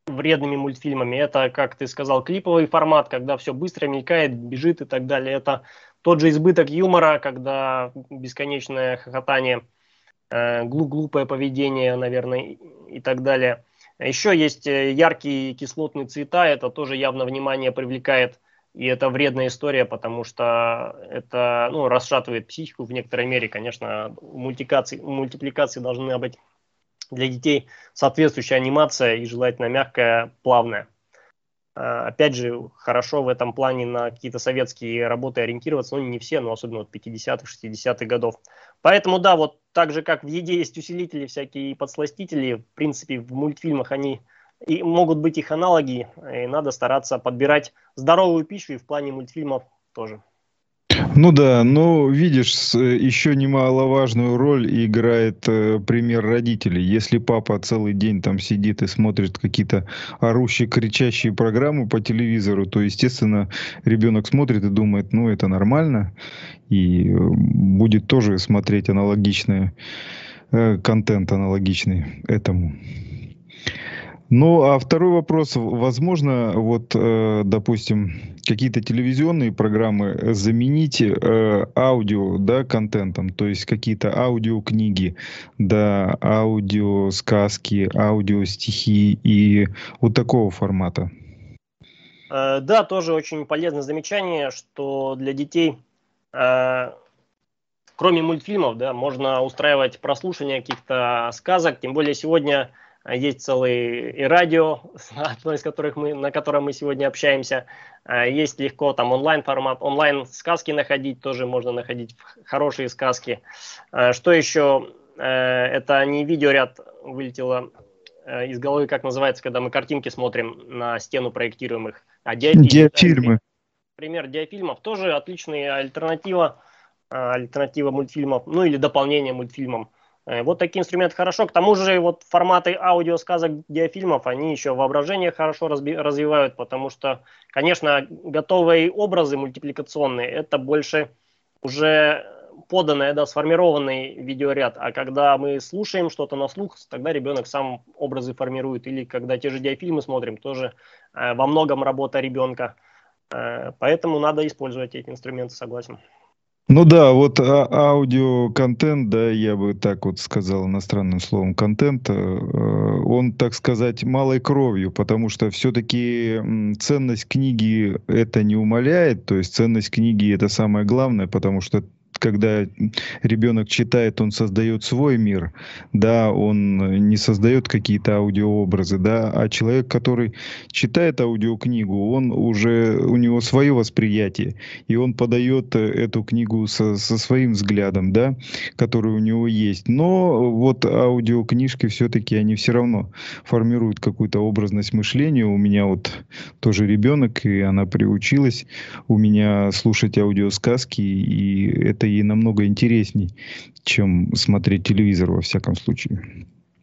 C: вредными мультфильмами. Это, как ты сказал, клиповый формат, когда все быстро мелькает, бежит и так далее. Это тот же избыток юмора, когда бесконечное хохотание, э, глуп- глупое поведение, наверное, и, и так далее. Еще есть э, яркие кислотные цвета, это тоже явно внимание привлекает. И это вредная история, потому что это, ну, расшатывает психику в некоторой мере. Конечно, у мультикации, у мультипликации должны быть для детей соответствующая анимация и желательно мягкая, плавная. А, Опять же, хорошо в этом плане на какие-то советские работы ориентироваться, ну не все, но особенно вот пятидесятых, шестидесятых годов. Поэтому да, вот так же как в еде есть усилители, всякие подсластители, в принципе в мультфильмах они и могут быть их аналоги, и надо стараться подбирать здоровую пищу и в плане мультфильмов тоже.
B: Ну да, но видишь, с- э, еще немаловажную роль играет э, пример родителей. Если папа целый день там сидит и смотрит какие-то орущие, кричащие программы по телевизору, то, естественно, ребенок смотрит и думает, ну, это нормально, и э, будет тоже смотреть аналогичный э, контент, аналогичный этому. Ну, а второй вопрос. Возможно, вот, э, допустим, какие-то телевизионные программы заменить э, аудио, да, контентом, то есть какие-то аудиокниги, да, аудиосказки, аудиостихи и вот такого формата.
C: Э, Да, тоже очень полезное замечание, что для детей, э, кроме мультфильмов, да, можно устраивать прослушивание каких-то сказок, тем более сегодня э, есть целый и радио, одно из которых мы, на котором мы сегодня общаемся. Э, Есть легко там онлайн формат, онлайн сказки находить, тоже можно находить х- хорошие сказки. Э, Что еще? Э, Это не видеоряд вылетело э, из головы, как называется, когда мы картинки смотрим на стену, проектируем их, а диафильмы. Да,
B: Диафильмы.
C: пример диафильмов тоже отличная альтернатива, а, альтернатива мультфильмов, ну или дополнение мультфильмам. Э, Вот такие инструменты хорошо. К тому же вот форматы аудиосказок диафильмов, они еще воображение хорошо разби- развивают, потому что, конечно, готовые образы мультипликационные, это больше уже поданный, да, сформированный видеоряд. А когда мы слушаем что-то на слух, тогда ребенок сам образы формирует. Или когда те же диафильмы смотрим, тоже э, во многом работа ребенка. Э, Поэтому надо использовать эти инструменты, согласен.
B: Ну да, вот а- аудиоконтент, да, я бы так вот сказал иностранным словом контент, э, э, он, так сказать, малой кровью, потому что все-таки ценность книги это не умаляет, то есть ценность книги это самое главное, потому что когда ребенок читает, он создает свой мир, да, он не создает какие-то аудиообразы, да, а человек, который читает аудиокнигу, он уже, у него свое восприятие, и он подает э, эту книгу со, со своим взглядом, да, который у него есть. Но вот аудиокнижки все-таки, они все равно формируют какую-то образность мышления. У меня вот тоже ребенок, и она приучилась у меня слушать аудиосказки, и это ей намного интересней, чем смотреть телевизор во всяком случае.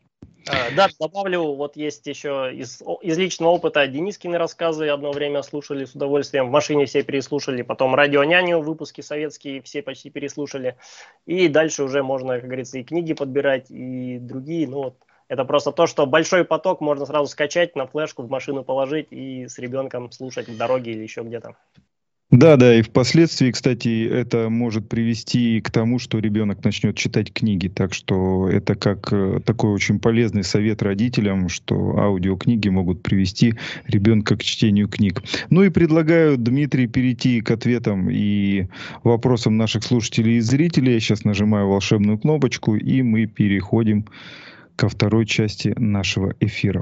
C: А, Да, добавлю, вот есть еще из, о- из личного опыта Денискины рассказы одно время слушали с удовольствием, в машине все переслушали, потом «Радио Няню», выпуски советские все почти переслушали, и дальше уже можно, как говорится, и книги подбирать, и другие, ну вот, это просто то, что большой поток можно сразу скачать, на флешку в машину положить и с ребенком слушать в дороге или еще где-то.
B: Да, да, и впоследствии, кстати, это может привести к тому, что ребенок начнет читать книги. Так что это как э, такой очень полезный совет родителям, что аудиокниги могут привести ребенка к чтению книг. Ну и предлагаю, Дмитрий, перейти к ответам и вопросам наших слушателей и зрителей. Я сейчас нажимаю волшебную кнопочку, и мы переходим ко второй части нашего эфира.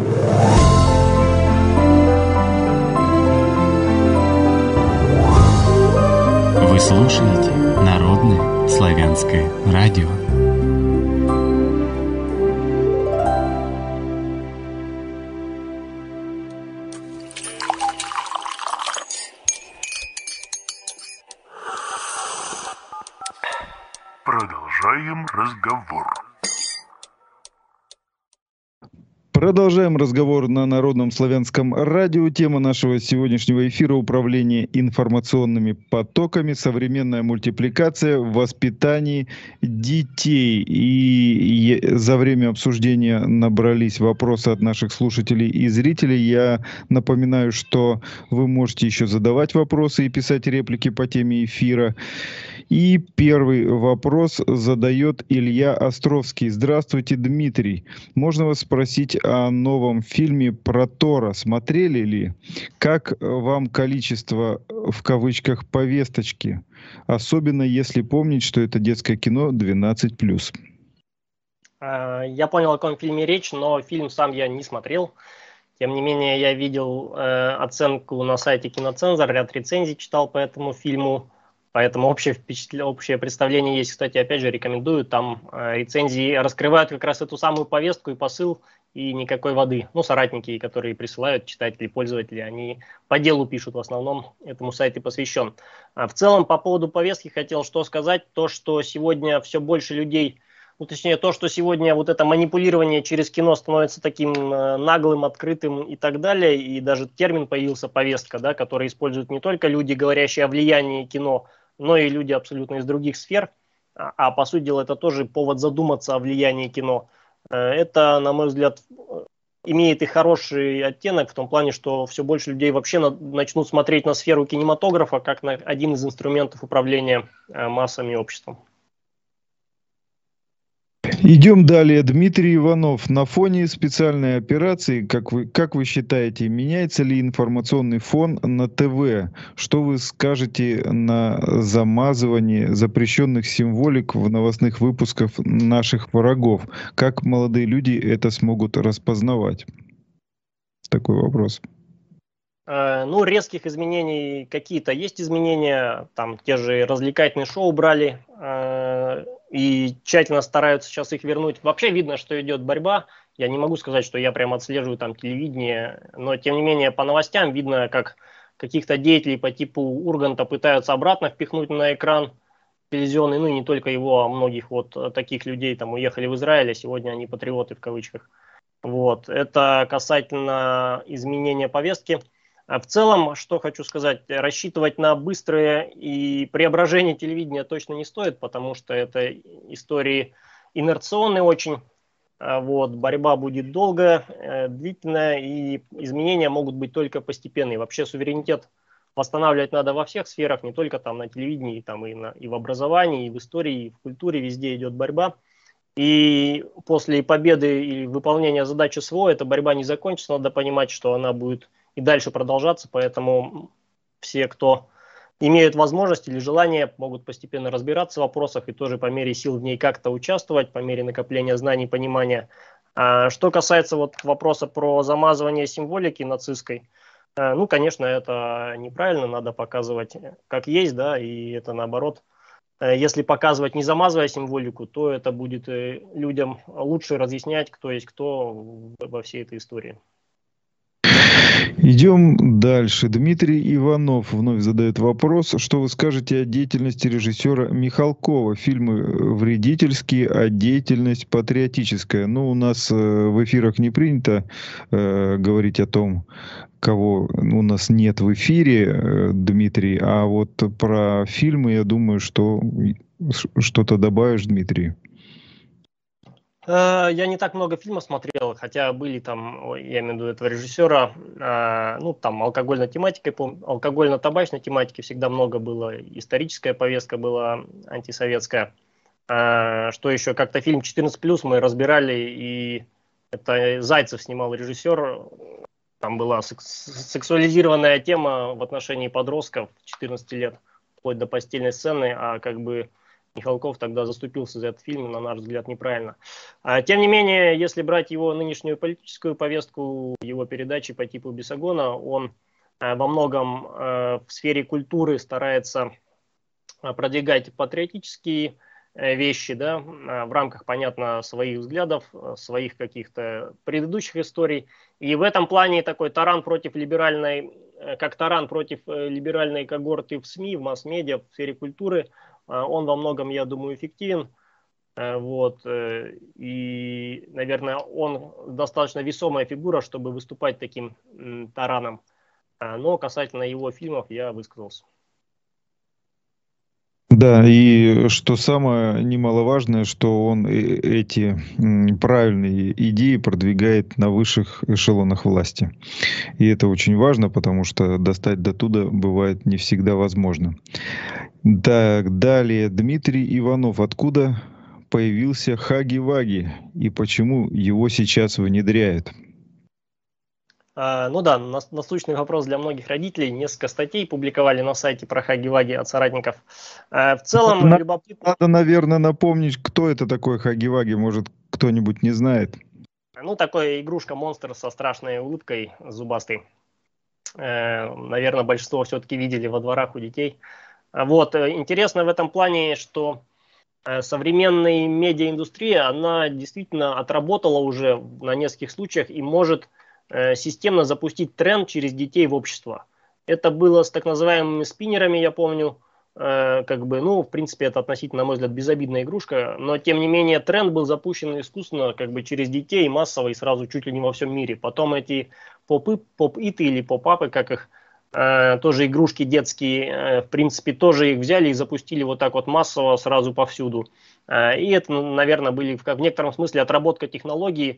A: Вы слушаете Народное славянское радио.
D: Продолжаем разговор.
B: Продолжаем разговор на Народном славянском радио. Тема нашего сегодняшнего эфира — управление информационными потоками, современная мультипликация в воспитании детей. И за время обсуждения набрались вопросы от наших слушателей и зрителей. Я напоминаю, что вы можете еще задавать вопросы и писать реплики по теме эфира. И первый вопрос задает Илья Островский. Здравствуйте, Дмитрий. Можно вас спросить о новом фильме про Тора? Смотрели ли? Как вам количество, в кавычках, повесточки? Особенно если помнить, что это детское кино двенадцать плюс.
C: Я понял, о каком фильме речь, но фильм сам я не смотрел. Тем не менее, я видел э, оценку на сайте Киноцензор, ряд рецензий читал по этому фильму. Поэтому общее, впечатление, общее представление есть. Кстати, опять же, рекомендую. Там э, рецензии раскрывают как раз эту самую повестку и посыл, и никакой воды. Ну, соратники, которые присылают, читатели, пользователи, они по делу пишут в основном, этому сайту посвящен. А в целом, по поводу повестки хотел что сказать. То, что сегодня все больше людей, ну, точнее, то, что сегодня вот это манипулирование через кино становится таким э, наглым, открытым и так далее, и даже термин появился повестка, да, который используют не только люди, говорящие о влиянии кино, но и люди абсолютно из других сфер, а, а по сути дела это тоже повод задуматься о влиянии кино. Это, на мой взгляд, имеет и хороший оттенок в том плане, что все больше людей вообще на, начнут смотреть на сферу кинематографа как на один из инструментов управления э, массами и обществом.
B: Идем далее. Дмитрий Иванов. На фоне специальной операции, как вы, как вы считаете, меняется ли информационный фон на ТВ? Что вы скажете на замазывание запрещенных символик в новостных выпусках наших врагов? Как молодые люди это смогут распознавать? Такой вопрос.
C: Ну, резких изменений какие-то есть изменения. Там те же развлекательные шоу брали и тщательно стараются сейчас их вернуть. Вообще видно, что идет борьба. Я не могу сказать, что я прям отслеживаю там телевидение, но тем не менее по новостям видно, как каких-то деятелей по типу Урганта пытаются обратно впихнуть на экран телевизионный, ну и не только его, а многих вот таких людей там уехали в Израиль, а сегодня они патриоты в кавычках. Вот. Это касательно изменения повестки. В целом, что хочу сказать, рассчитывать на быстрое и преображение телевидения точно не стоит, потому что это истории инерционные очень. Вот, борьба будет долгая, длительная, и изменения могут быть только постепенные. Вообще суверенитет восстанавливать надо во всех сферах, не только там на телевидении, там и, на, и в образовании, и в истории, и в культуре, везде идет борьба. И после победы и выполнения задачи СВО эта борьба не закончится, надо понимать, что она будет и дальше продолжаться, поэтому все, кто имеют возможность или желание, могут постепенно разбираться в вопросах и тоже по мере сил в ней как-то участвовать, по мере накопления знаний, понимания. А что касается вот вопроса про замазывание символики нацистской, ну, конечно, это неправильно, надо показывать как есть, да, и это наоборот. Если показывать, не замазывая символику, то это будет людям лучше разъяснять, кто есть кто во всей этой истории.
B: Идем дальше. Дмитрий Иванов вновь задает вопрос. Что вы скажете о деятельности режиссера Михалкова? Фильмы вредительские, а деятельность патриотическая. Ну, у нас э, в эфирах не принято э, говорить о том, кого у нас нет в эфире, э, Дмитрий. А вот про фильмы, я думаю, что что-то добавишь, Дмитрий.
C: Я не так много фильмов смотрел, хотя были там, я имею в виду этого режиссера, ну там алкогольной тематикой, алкогольно-табачной тематики всегда много было, историческая повестка была антисоветская. Что еще, как-то фильм четырнадцать плюс мы разбирали, и это Зайцев снимал, режиссер, там была сексуализированная тема в отношении подростков четырнадцати лет, вплоть до постельной сцены, а как бы Михалков тогда заступился за этот фильм, на наш взгляд, неправильно. А, тем не менее, если брать его нынешнюю политическую повестку, его передачи по типу Бесогона, он а, во многом а, в сфере культуры старается а, продвигать патриотические а, вещи, да, а, в рамках, понятно, своих взглядов, своих каких-то предыдущих историй. И в этом плане такой таран против либеральной, как таран против либеральной когорты в СМИ, в масс-медиа, в сфере культуры, он во многом, я думаю, эффективен. Вот, и, наверное, он достаточно весомая фигура, чтобы выступать таким тараном. Но касательно его фильмов я высказался.
B: Да, и что самое немаловажное, что он эти правильные идеи продвигает на высших эшелонах власти. И это очень важно, потому что достать до туда бывает не всегда возможно. Так, далее Дмитрий Иванов. Откуда появился Хаги-Ваги и почему его сейчас внедряют?
C: Ну да, насущный вопрос для многих родителей. Несколько статей публиковали на сайте про Хаги-Ваги от соратников. В целом,
B: надо,
C: любопытно...
B: Надо, наверное, напомнить, кто это такой Хаги-Ваги. Может, кто-нибудь не знает?
C: Ну, такой игрушка-монстр со страшной улыбкой зубастой. Наверное, большинство все-таки видели во дворах у детей. Вот, интересно в этом плане, что современная медиаиндустрия, она действительно отработала уже на нескольких случаях и может системно запустить тренд через детей в общество. Это было с так называемыми спиннерами, я помню, как бы, ну, в принципе, это относительно, на мой взгляд, безобидная игрушка, но, тем не менее, тренд был запущен искусственно, как бы, через детей, массово и сразу чуть ли не во всем мире. Потом эти поп-иты поп или поп-апы, как их, тоже игрушки детские, в принципе, тоже их взяли и запустили вот так вот массово сразу повсюду. И это, наверное, были в некотором смысле отработка технологии,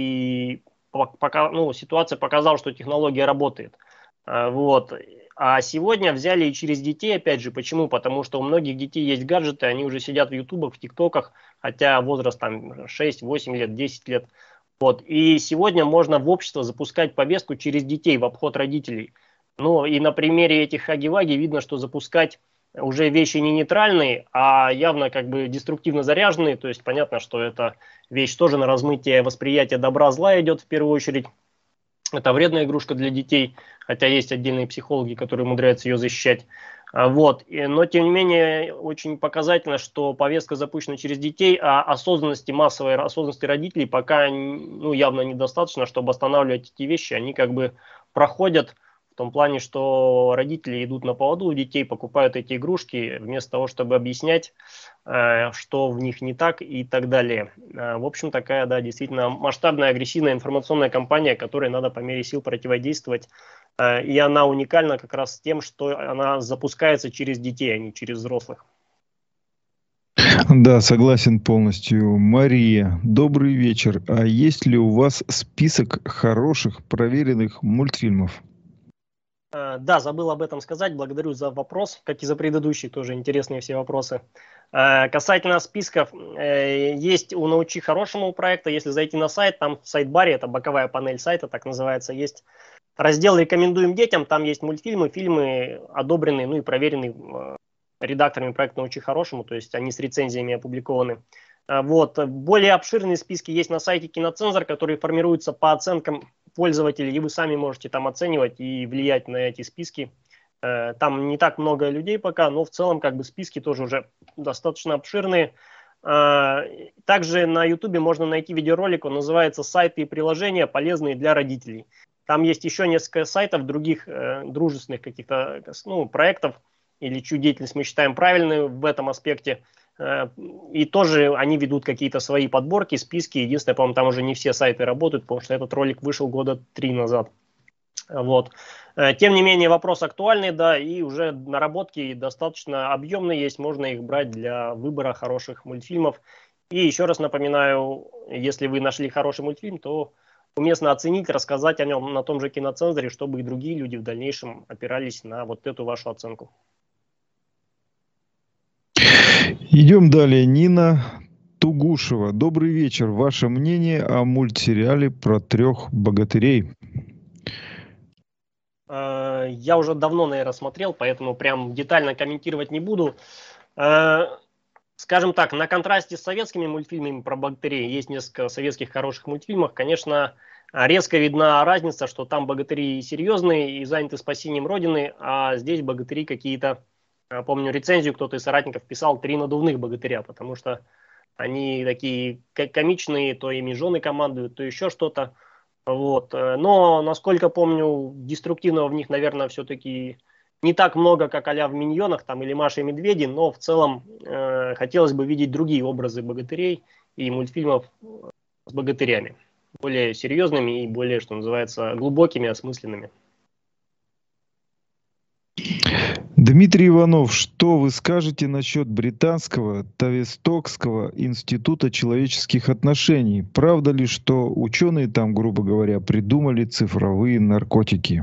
C: и пока, ну, ситуация показала, что технология работает. Вот. А сегодня взяли и через детей, опять же, почему? Потому что у многих детей есть гаджеты, они уже сидят в ютубах, в тиктоках, хотя возраст там шесть, восемь лет, десять лет. Вот. И сегодня можно в общество запускать повестку через детей в обход родителей. Ну и на примере этих Хаги-Ваги видно, что запускать уже вещи не нейтральные, а явно как бы деструктивно заряженные. То есть понятно, что эта вещь тоже на размытие восприятия добра-зла идет в первую очередь. Это вредная игрушка для детей, хотя есть отдельные психологи, которые умудряются ее защищать. Вот. Но тем не менее очень показательно, что повестка запущена через детей, а осознанности, массовой осознанности родителей пока, ну, явно недостаточно, чтобы останавливать эти вещи. Они как бы проходят в том плане, что родители идут на поводу у детей, покупают эти игрушки, вместо того, чтобы объяснять, что в них не так и так далее. В общем, такая, да, действительно масштабная агрессивная информационная кампания, которой надо по мере сил противодействовать. И она уникальна как раз тем, что она запускается через детей, а не через взрослых.
B: Да, согласен полностью. Мария, добрый вечер. А есть ли у вас список хороших, проверенных мультфильмов?
C: Да, забыл об этом сказать. Благодарю за вопрос, как и за предыдущие, тоже интересные все вопросы. Касательно списков, есть у «Научи хорошему» проекта, если зайти на сайт, там в сайт-баре, это боковая панель сайта, так называется, есть раздел «Рекомендуем детям», там есть мультфильмы, фильмы, одобренные, ну и проверенные редакторами проекта «Научи хорошему», то есть они с рецензиями опубликованы. Вот. Более обширные списки есть на сайте Киноцензор, которые формируются по оценкам пользователей, и вы сами можете там оценивать и влиять на эти списки. Там не так много людей пока, но в целом как бы списки тоже уже достаточно обширные. Также на ютубе можно найти видеоролик, он называется «Сайты и приложения, полезные для родителей». Там есть еще несколько сайтов других дружественных каких-то, ну, проектов, или чью деятельность мы считаем правильной в этом аспекте. И тоже они ведут какие-то свои подборки, списки. Единственное, по-моему, там уже не все сайты работают, потому что этот ролик вышел года три назад. Вот. Тем не менее, вопрос актуальный, да, и уже наработки достаточно объемные есть, можно их брать для выбора хороших мультфильмов. И еще раз напоминаю, если вы нашли хороший мультфильм, то уместно оценить, рассказать о нем на том же Киноцензоре, чтобы и другие люди в дальнейшем опирались на вот эту вашу оценку.
B: Идем далее. Нина Тугушева. Добрый вечер. Ваше мнение о мультсериале про трех богатырей?
C: Я уже давно, наверное, смотрел, поэтому прям детально комментировать не буду. Скажем так, на контрасте с советскими мультфильмами про богатырей, есть несколько советских хороших мультфильмов, конечно, резко видна разница, что там богатыри серьезные и заняты спасением Родины, а здесь богатыри какие-то, помню рецензию, кто-то из соратников писал, три надувных богатыря, потому что они такие комичные, то ими жены командуют, то еще что-то. Вот. Но, насколько помню, деструктивного в них, наверное, все-таки не так много, как а-ля в «Миньонах» там, или «Маша и медведи», но в целом э, хотелось бы видеть другие образы богатырей и мультфильмов с богатырями. Более серьезными и более, что называется, глубокими, осмысленными.
B: Дмитрий Иванов, что вы скажете насчет британского Тавистокского института человеческих отношений? Правда ли, что ученые там, грубо говоря, придумали цифровые наркотики?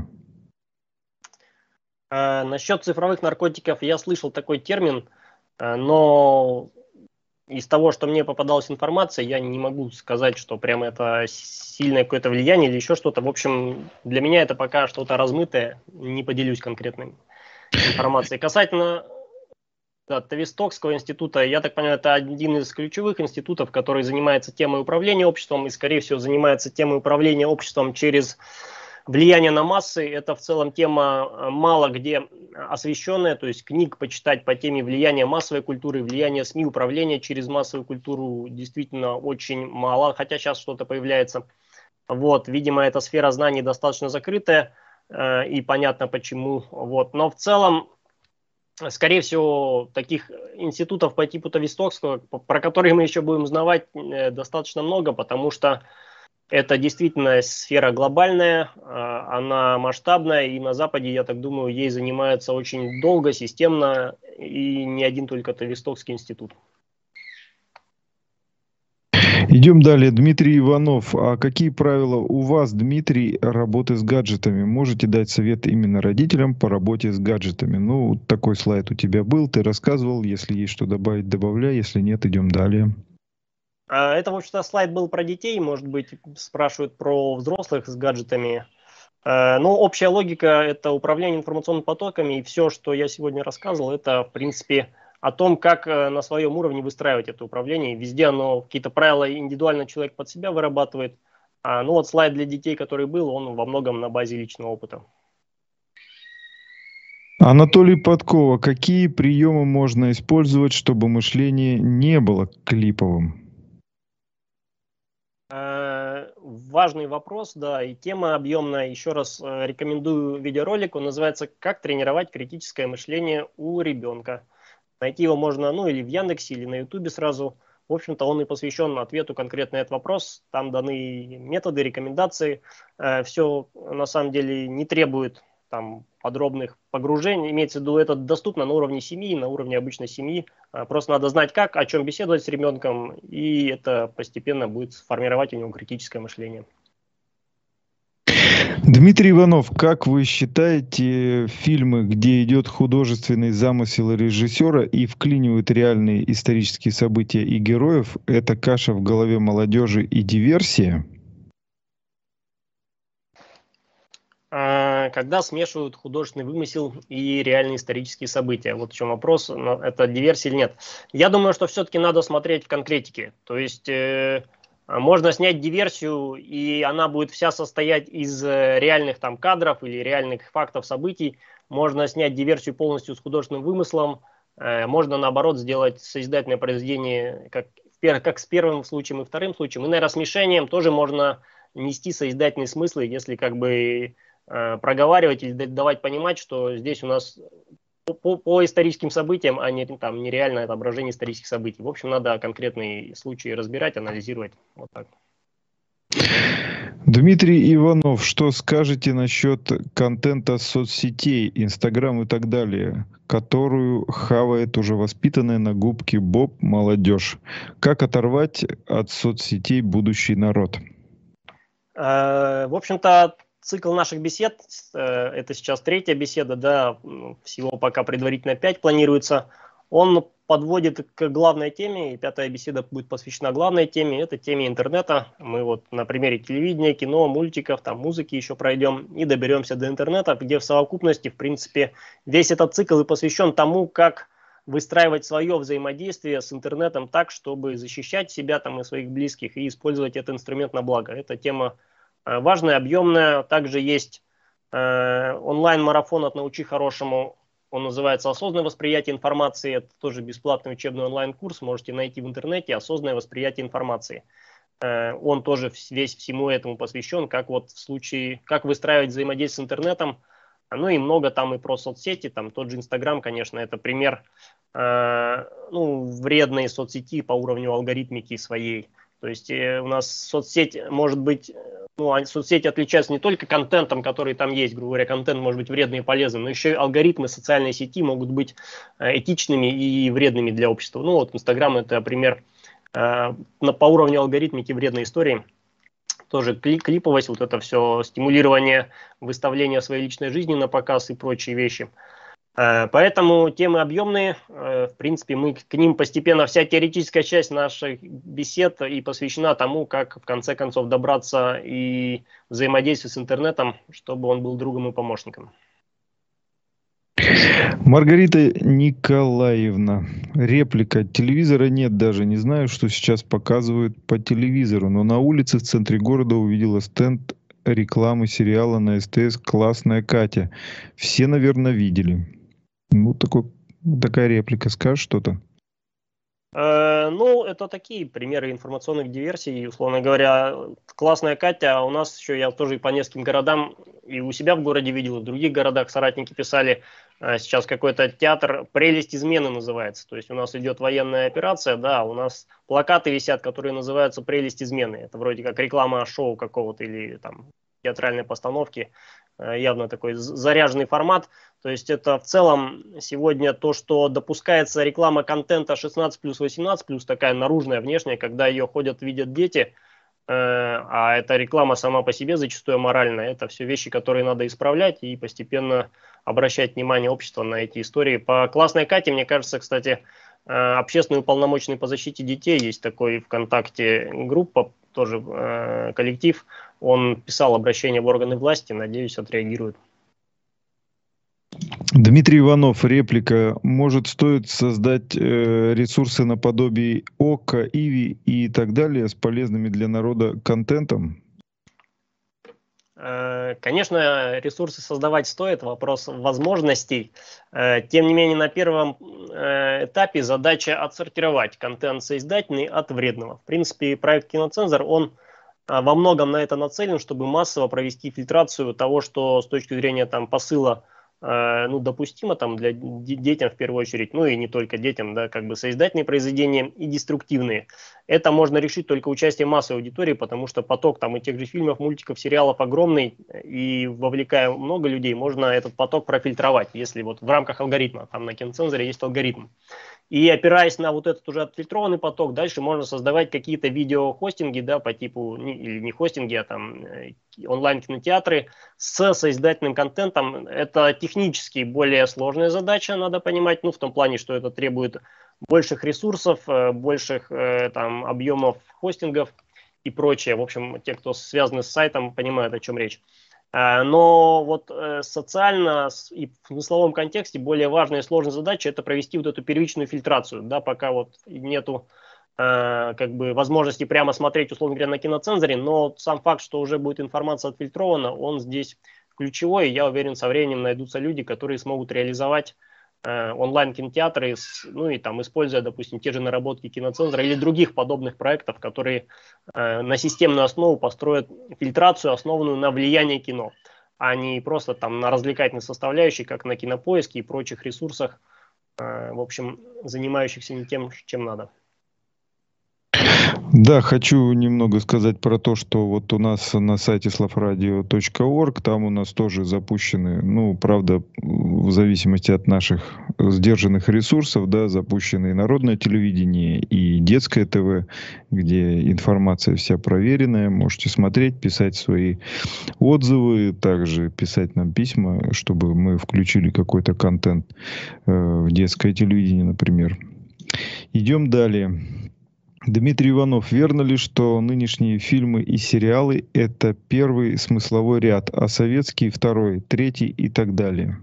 C: А, насчет цифровых наркотиков я слышал такой термин, но из того, что мне попадалась информация, я не могу сказать, что прямо это сильное какое-то влияние или еще что-то. В общем, для меня это пока что-то размытое, не поделюсь конкретной информацией. Касательно да, Тавистокского института, я так понимаю, это один из ключевых институтов, который занимается темой управления обществом и, скорее всего, занимается темой управления обществом через влияние на массы. Это в целом тема мало где освещенная, то есть книг почитать по теме влияния массовой культуры, влияния СМИ, управления через массовую культуру действительно очень мало, хотя сейчас что-то появляется. Вот, видимо, эта сфера знаний достаточно закрытая, э, и понятно почему. Вот. Но в целом, скорее всего, таких институтов по типу Тавистокского, про которые мы еще будем узнавать, э, достаточно много, потому что это действительно сфера глобальная, она масштабная, и на Западе, я так думаю, ей занимаются очень долго, системно, и не один только Тавистокский институт.
B: Идем далее. Дмитрий Иванов. А какие правила у вас, Дмитрий, работы с гаджетами? Можете дать совет именно родителям по работе с гаджетами? Ну, такой слайд у тебя был, ты рассказывал. Если есть что добавить, добавляй. Если нет, идем далее.
C: Это, в общем-то, слайд был про детей, может быть, спрашивают про взрослых с гаджетами. Но общая логика – это управление информационными потоками, и все, что я сегодня рассказывал, это, в принципе, о том, как на своем уровне выстраивать это управление. Везде оно, какие-то правила индивидуально человек под себя вырабатывает. Ну вот слайд для детей, который был, он во многом на базе личного опыта.
B: Анатолий Подкова. Какие приемы можно использовать, чтобы мышление не было клиповым?
C: Важный вопрос, да, и тема объемная. Еще раз рекомендую видеоролик, он называется «Как тренировать критическое мышление у ребенка». Найти его можно, ну, или в Яндексе, или на Ютубе сразу. В общем-то, он и посвящен ответу конкретно на этот вопрос. Там даны методы, рекомендации. Все, на самом деле, не требует там подробных погружений. Имеется в виду, это доступно на уровне семьи, на уровне обычной семьи. Просто надо знать, как, о чем беседовать с ребенком, и это постепенно будет формировать у него критическое мышление.
B: Дмитрий Иванов, как вы считаете, фильмы, где идет художественный замысел режиссера и вклинивают реальные исторические события и героев, это каша в голове молодежи и диверсия?
C: Когда смешивают художественный вымысел и реальные исторические события. Вот в чем вопрос, это диверсия или нет. Я думаю, что все-таки надо смотреть в конкретике. То есть э, можно снять диверсию, и она будет вся состоять из реальных там кадров или реальных фактов событий. Можно снять диверсию полностью с художественным вымыслом. Э, можно, наоборот, сделать созидательное произведение, как, как с первым случаем и вторым случаем. И, наверное, смешением тоже можно нести созидательные смыслы, если как бы проговаривать или давать понимать, что здесь у нас по, по историческим событиям, а не там нереальное отображение исторических событий. В общем, надо конкретные случаи разбирать, анализировать. Вот так.
B: Дмитрий Иванов, что скажете насчет контента соцсетей, Инстаграм и так далее, которую хавает уже воспитанная на губке Боб молодежь? Как оторвать от соцсетей будущий народ?
C: В общем-то, цикл наших бесед, это сейчас третья беседа, да, всего пока предварительно пять планируется, он подводит к главной теме, и пятая беседа будет посвящена главной теме, это теме интернета. Мы вот на примере телевидения, кино, мультиков, там музыки еще пройдем и доберемся до интернета, где в совокупности, в принципе, весь этот цикл и посвящен тому, как выстраивать свое взаимодействие с интернетом так, чтобы защищать себя там и своих близких и использовать этот инструмент на благо. Эта тема важная, объемная. Также есть э, онлайн-марафон от «Научи хорошему». Он называется «Осознанное восприятие информации». Это тоже бесплатный учебный онлайн-курс. Можете найти в интернете «Осознанное восприятие информации». Э, он тоже весь всему этому посвящен, как вот в случае, как выстраивать взаимодействие с интернетом Ну и много там и про соцсети, там тот же Инстаграм, конечно, это пример э, ну, вредной соцсети по уровню алгоритмики своей. То есть э, у нас соцсеть может быть, ну, соцсети отличаются не только контентом, который там есть, грубо говоря, контент может быть вредный и полезным, но еще и алгоритмы социальной сети могут быть этичными и вредными для общества. Ну вот Инстаграм это пример э, по уровню алгоритмики вредной истории. Тоже клиповость, вот это все, стимулирование выставления своей личной жизни на показ и прочие вещи. Поэтому темы объемные, в принципе, мы к ним постепенно, вся теоретическая часть наших бесед и посвящена тому, как в конце концов добраться и взаимодействовать с интернетом, чтобы он был другом и помощником.
B: Маргарита Николаевна, реплика. Телевизора нет даже, не знаю, что сейчас показывают по телевизору, но на улице в центре города увидела стенд рекламы сериала на СТС «Классная Катя». Все, наверное, видели. Ну, такой, такая реплика. Скажешь что-то?
C: Э, ну, это такие примеры информационных диверсий. Условно говоря, «Классная Катя», у нас еще, я тоже по нескольким городам, и у себя в городе видел, и в других городах соратники писали, сейчас какой-то театр «Прелесть измены» называется. То есть у нас идет военная операция, да, у нас плакаты висят, которые называются «Прелесть измены». Это вроде как реклама шоу какого-то или там театральной постановки. Явно такой заряженный формат. То есть это в целом сегодня то, что допускается реклама контента шестнадцать плюс, восемнадцать плюс, такая наружная, внешняя, когда ее ходят, видят дети, а эта реклама сама по себе зачастую аморальная. Это все вещи, которые надо исправлять и постепенно обращать внимание общества на эти истории. По «Классной Кате», мне кажется, кстати, общественный уполномоченный по защите детей, есть такой ВКонтакте группа, тоже коллектив, он писал обращение в органы власти, надеюсь, отреагируют.
B: Дмитрий Иванов, реплика. Может, стоит создать э, ресурсы наподобие ОККО, Иви и так далее с полезными для народа контентом?
C: Конечно, ресурсы создавать стоит, вопрос возможностей. Тем не менее, на первом этапе задача отсортировать контент соиздательный от вредного. В принципе, проект «Киноцензор», он во многом на это нацелен, чтобы массово провести фильтрацию того, что с точки зрения там, посыла ну, допустимо там, для детям в первую очередь, ну и не только детям, да, как бы соиздательные произведения и деструктивные. Это можно решить только участием массовой аудитории, потому что поток там и тех же фильмов, мультиков, сериалов огромный, и вовлекая много людей, можно этот поток профильтровать, если вот в рамках алгоритма, там на Киноцензоре есть алгоритм. И опираясь на вот этот уже отфильтрованный поток, дальше можно создавать какие-то видеохостинги, да, по типу, не, или не хостинги, а там онлайн-кинотеатры с соиздательным контентом. Это технически более сложная задача, надо понимать, ну, в том плане, что это требует больших ресурсов, больших там объемов хостингов и прочее. В общем, те, кто связаны с сайтом, понимают, о чем речь. Но вот социально и в смысловом контексте более важная и сложная задача — это провести вот эту первичную фильтрацию, да, пока вот нету как бы возможности прямо смотреть, условно говоря, на Киноцензоре, но сам факт, что уже будет информация отфильтрована, он здесь ключевой, и я уверен, со временем найдутся люди, которые смогут реализовать онлайн-кинотеатры, ну и там, используя, допустим, те же наработки Киноцензора или других подобных проектов, которые э, на системную основу построят фильтрацию, основанную на влиянии кино, а не просто там на развлекательной составляющей, как на Кинопоиске и прочих ресурсах, э, в общем, занимающихся не тем, чем надо.
B: Да, хочу немного сказать про то, что вот у нас на сайте славрадио точка орг, там у нас тоже запущены, ну, правда, в зависимости от наших сдержанных ресурсов, да, запущены и народное телевидение, и детское ТВ, где информация вся проверенная, можете смотреть, писать свои отзывы, также писать нам письма, чтобы мы включили какой-то контент э, в детское телевидение, например. Идем далее. Дмитрий Иванов, верно ли, что нынешние фильмы и сериалы – это первый смысловой ряд, а советские – второй, третий и так далее?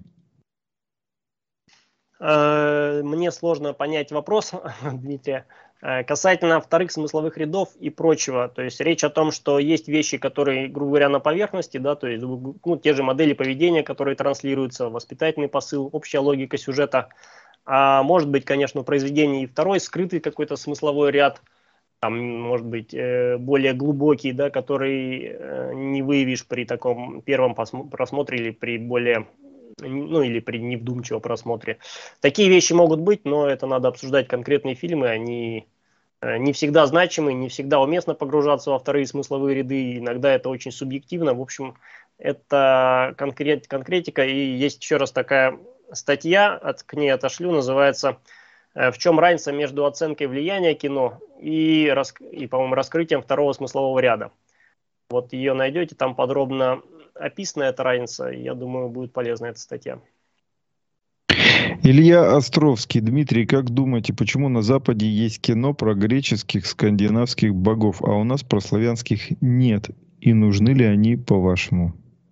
C: Мне сложно понять вопрос, Дмитрий, касательно вторых смысловых рядов и прочего. То есть речь о том, что есть вещи, которые, грубо говоря, на поверхности, да, то есть ну, те же модели поведения, которые транслируются, воспитательный посыл, общая логика сюжета. А может быть, конечно, у произведения и второй скрытый какой-то смысловой ряд, там, может быть, более глубокий, да, который не выявишь при таком первом просмотре или при более ну или при невдумчивом просмотре. Такие вещи могут быть, но это надо обсуждать конкретные фильмы, они не всегда значимы, не всегда уместно погружаться во вторые смысловые ряды, иногда это очень субъективно. В общем, это конкрет, конкретика, и есть еще раз такая статья, от, к ней отошлю, называется «В чем разница между оценкой влияния кино и, и по-моему, раскрытием второго смыслового ряда». Вот ее найдете, там подробно описана эта разница, и я думаю, будет полезна эта статья.
B: Илья Островский. Дмитрий, как думаете, почему на Западе есть кино про греческих, скандинавских богов, а у нас про славянских нет? И нужны ли они, по-вашему?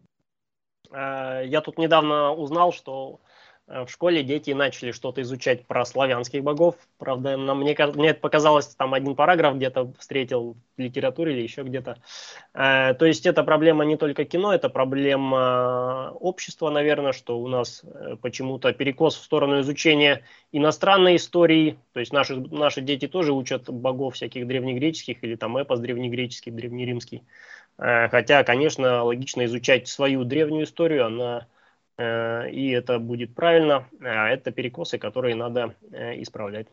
C: Я тут недавно узнал, что в школе дети начали что-то изучать про славянских богов. Правда, на, мне, мне это показалось, там один параграф где-то встретил в литературе или еще где-то. Э, то есть это проблема не только кино, это проблема общества, наверное, что у нас почему-то перекос в сторону изучения иностранной истории. То есть наши, наши дети тоже учат богов всяких древнегреческих или там эпос древнегреческий, древнеримский. Э, хотя, конечно, логично изучать свою древнюю историю, она... и это будет правильно, а это перекосы, которые надо исправлять.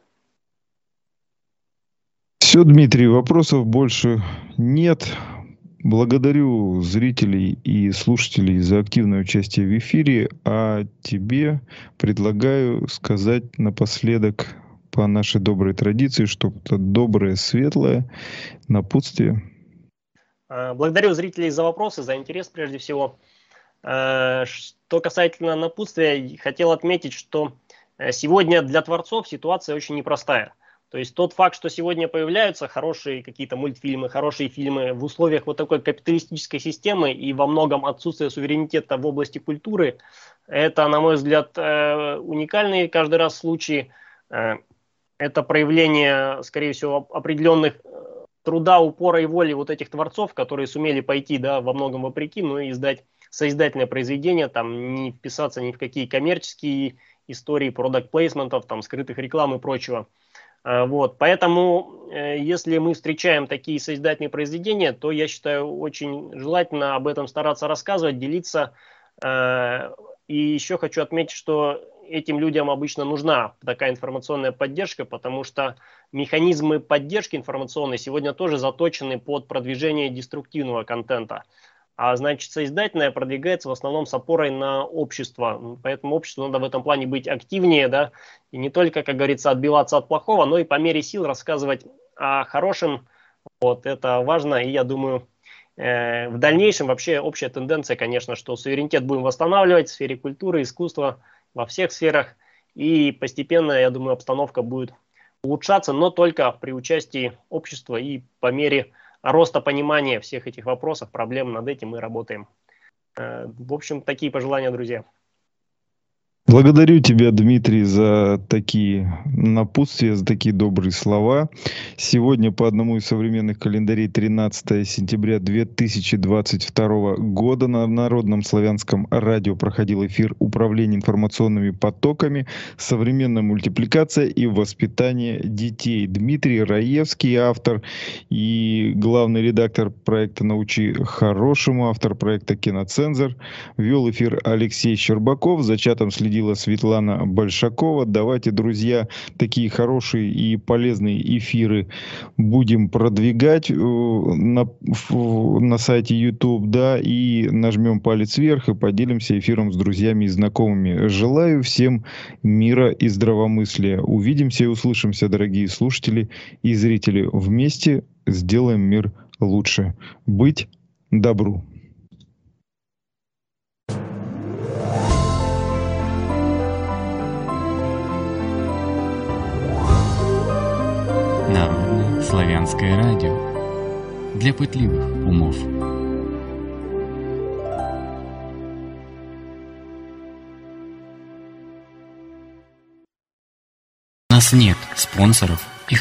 B: Все, Дмитрий, вопросов больше нет. Благодарю зрителей и слушателей за активное участие в эфире, а тебе предлагаю сказать напоследок по нашей доброй традиции что-то доброе, светлое, напутствие.
C: Благодарю зрителей за вопросы, за интерес прежде всего. Что касательно напутствия, хотел отметить, что сегодня для творцов ситуация очень непростая. То есть тот факт, что сегодня появляются хорошие какие-то мультфильмы, хорошие фильмы в условиях вот такой капиталистической системы и во многом отсутствия суверенитета в области культуры, это, на мой взгляд, уникальные каждый раз случаи. Это проявление, скорее всего, определенных труда, упора и воли вот этих творцов, которые сумели пойти, да, во многом вопреки, но и издать соиздательное произведение, там не вписаться ни в какие коммерческие истории продакт-плейсментов, там скрытых реклам и прочего. Вот. Поэтому, если мы встречаем такие соиздательные произведения, то я считаю очень желательно об этом стараться рассказывать, делиться. И еще хочу отметить, что этим людям обычно нужна такая информационная поддержка, потому что механизмы поддержки информационной сегодня тоже заточены под продвижение деструктивного контента. А значит, соиздательное продвигается в основном с опорой на общество. Поэтому обществу надо в этом плане быть активнее, да, и не только, как говорится, отбиваться от плохого, но и по мере сил рассказывать о хорошем. Вот это важно, и я думаю, э, в дальнейшем вообще общая тенденция, конечно, что суверенитет будем восстанавливать в сфере культуры, искусства, во всех сферах. И постепенно, я думаю, обстановка будет улучшаться, но только при участии общества и по мере роста понимания всех этих вопросов, проблем, над этим мы работаем. В общем, такие пожелания, друзья.
B: Благодарю тебя, Дмитрий, за такие напутствия, за такие добрые слова. Сегодня по одному из современных календарей тринадцатое сентября две тысячи двадцать второго года на Народном славянском радио проходил эфир «Управление информационными потоками. Современная мультипликация и воспитание детей». Дмитрий Раевский, автор и главный редактор проекта «Научи хорошему», автор проекта «Киноцензор». Вел эфир Алексей Щербаков, за чатом следил Светлана Большакова. Давайте, друзья, такие хорошие и полезные эфиры будем продвигать на, на сайте YouTube, да, и нажмем палец вверх и поделимся эфиром с друзьями и знакомыми. Желаю всем мира и здравомыслия. Увидимся и услышимся, дорогие слушатели и зрители. Вместе сделаем мир лучше. Быть добру.
A: Народное славянское радио для пытливых умов. У нас нет спонсоров и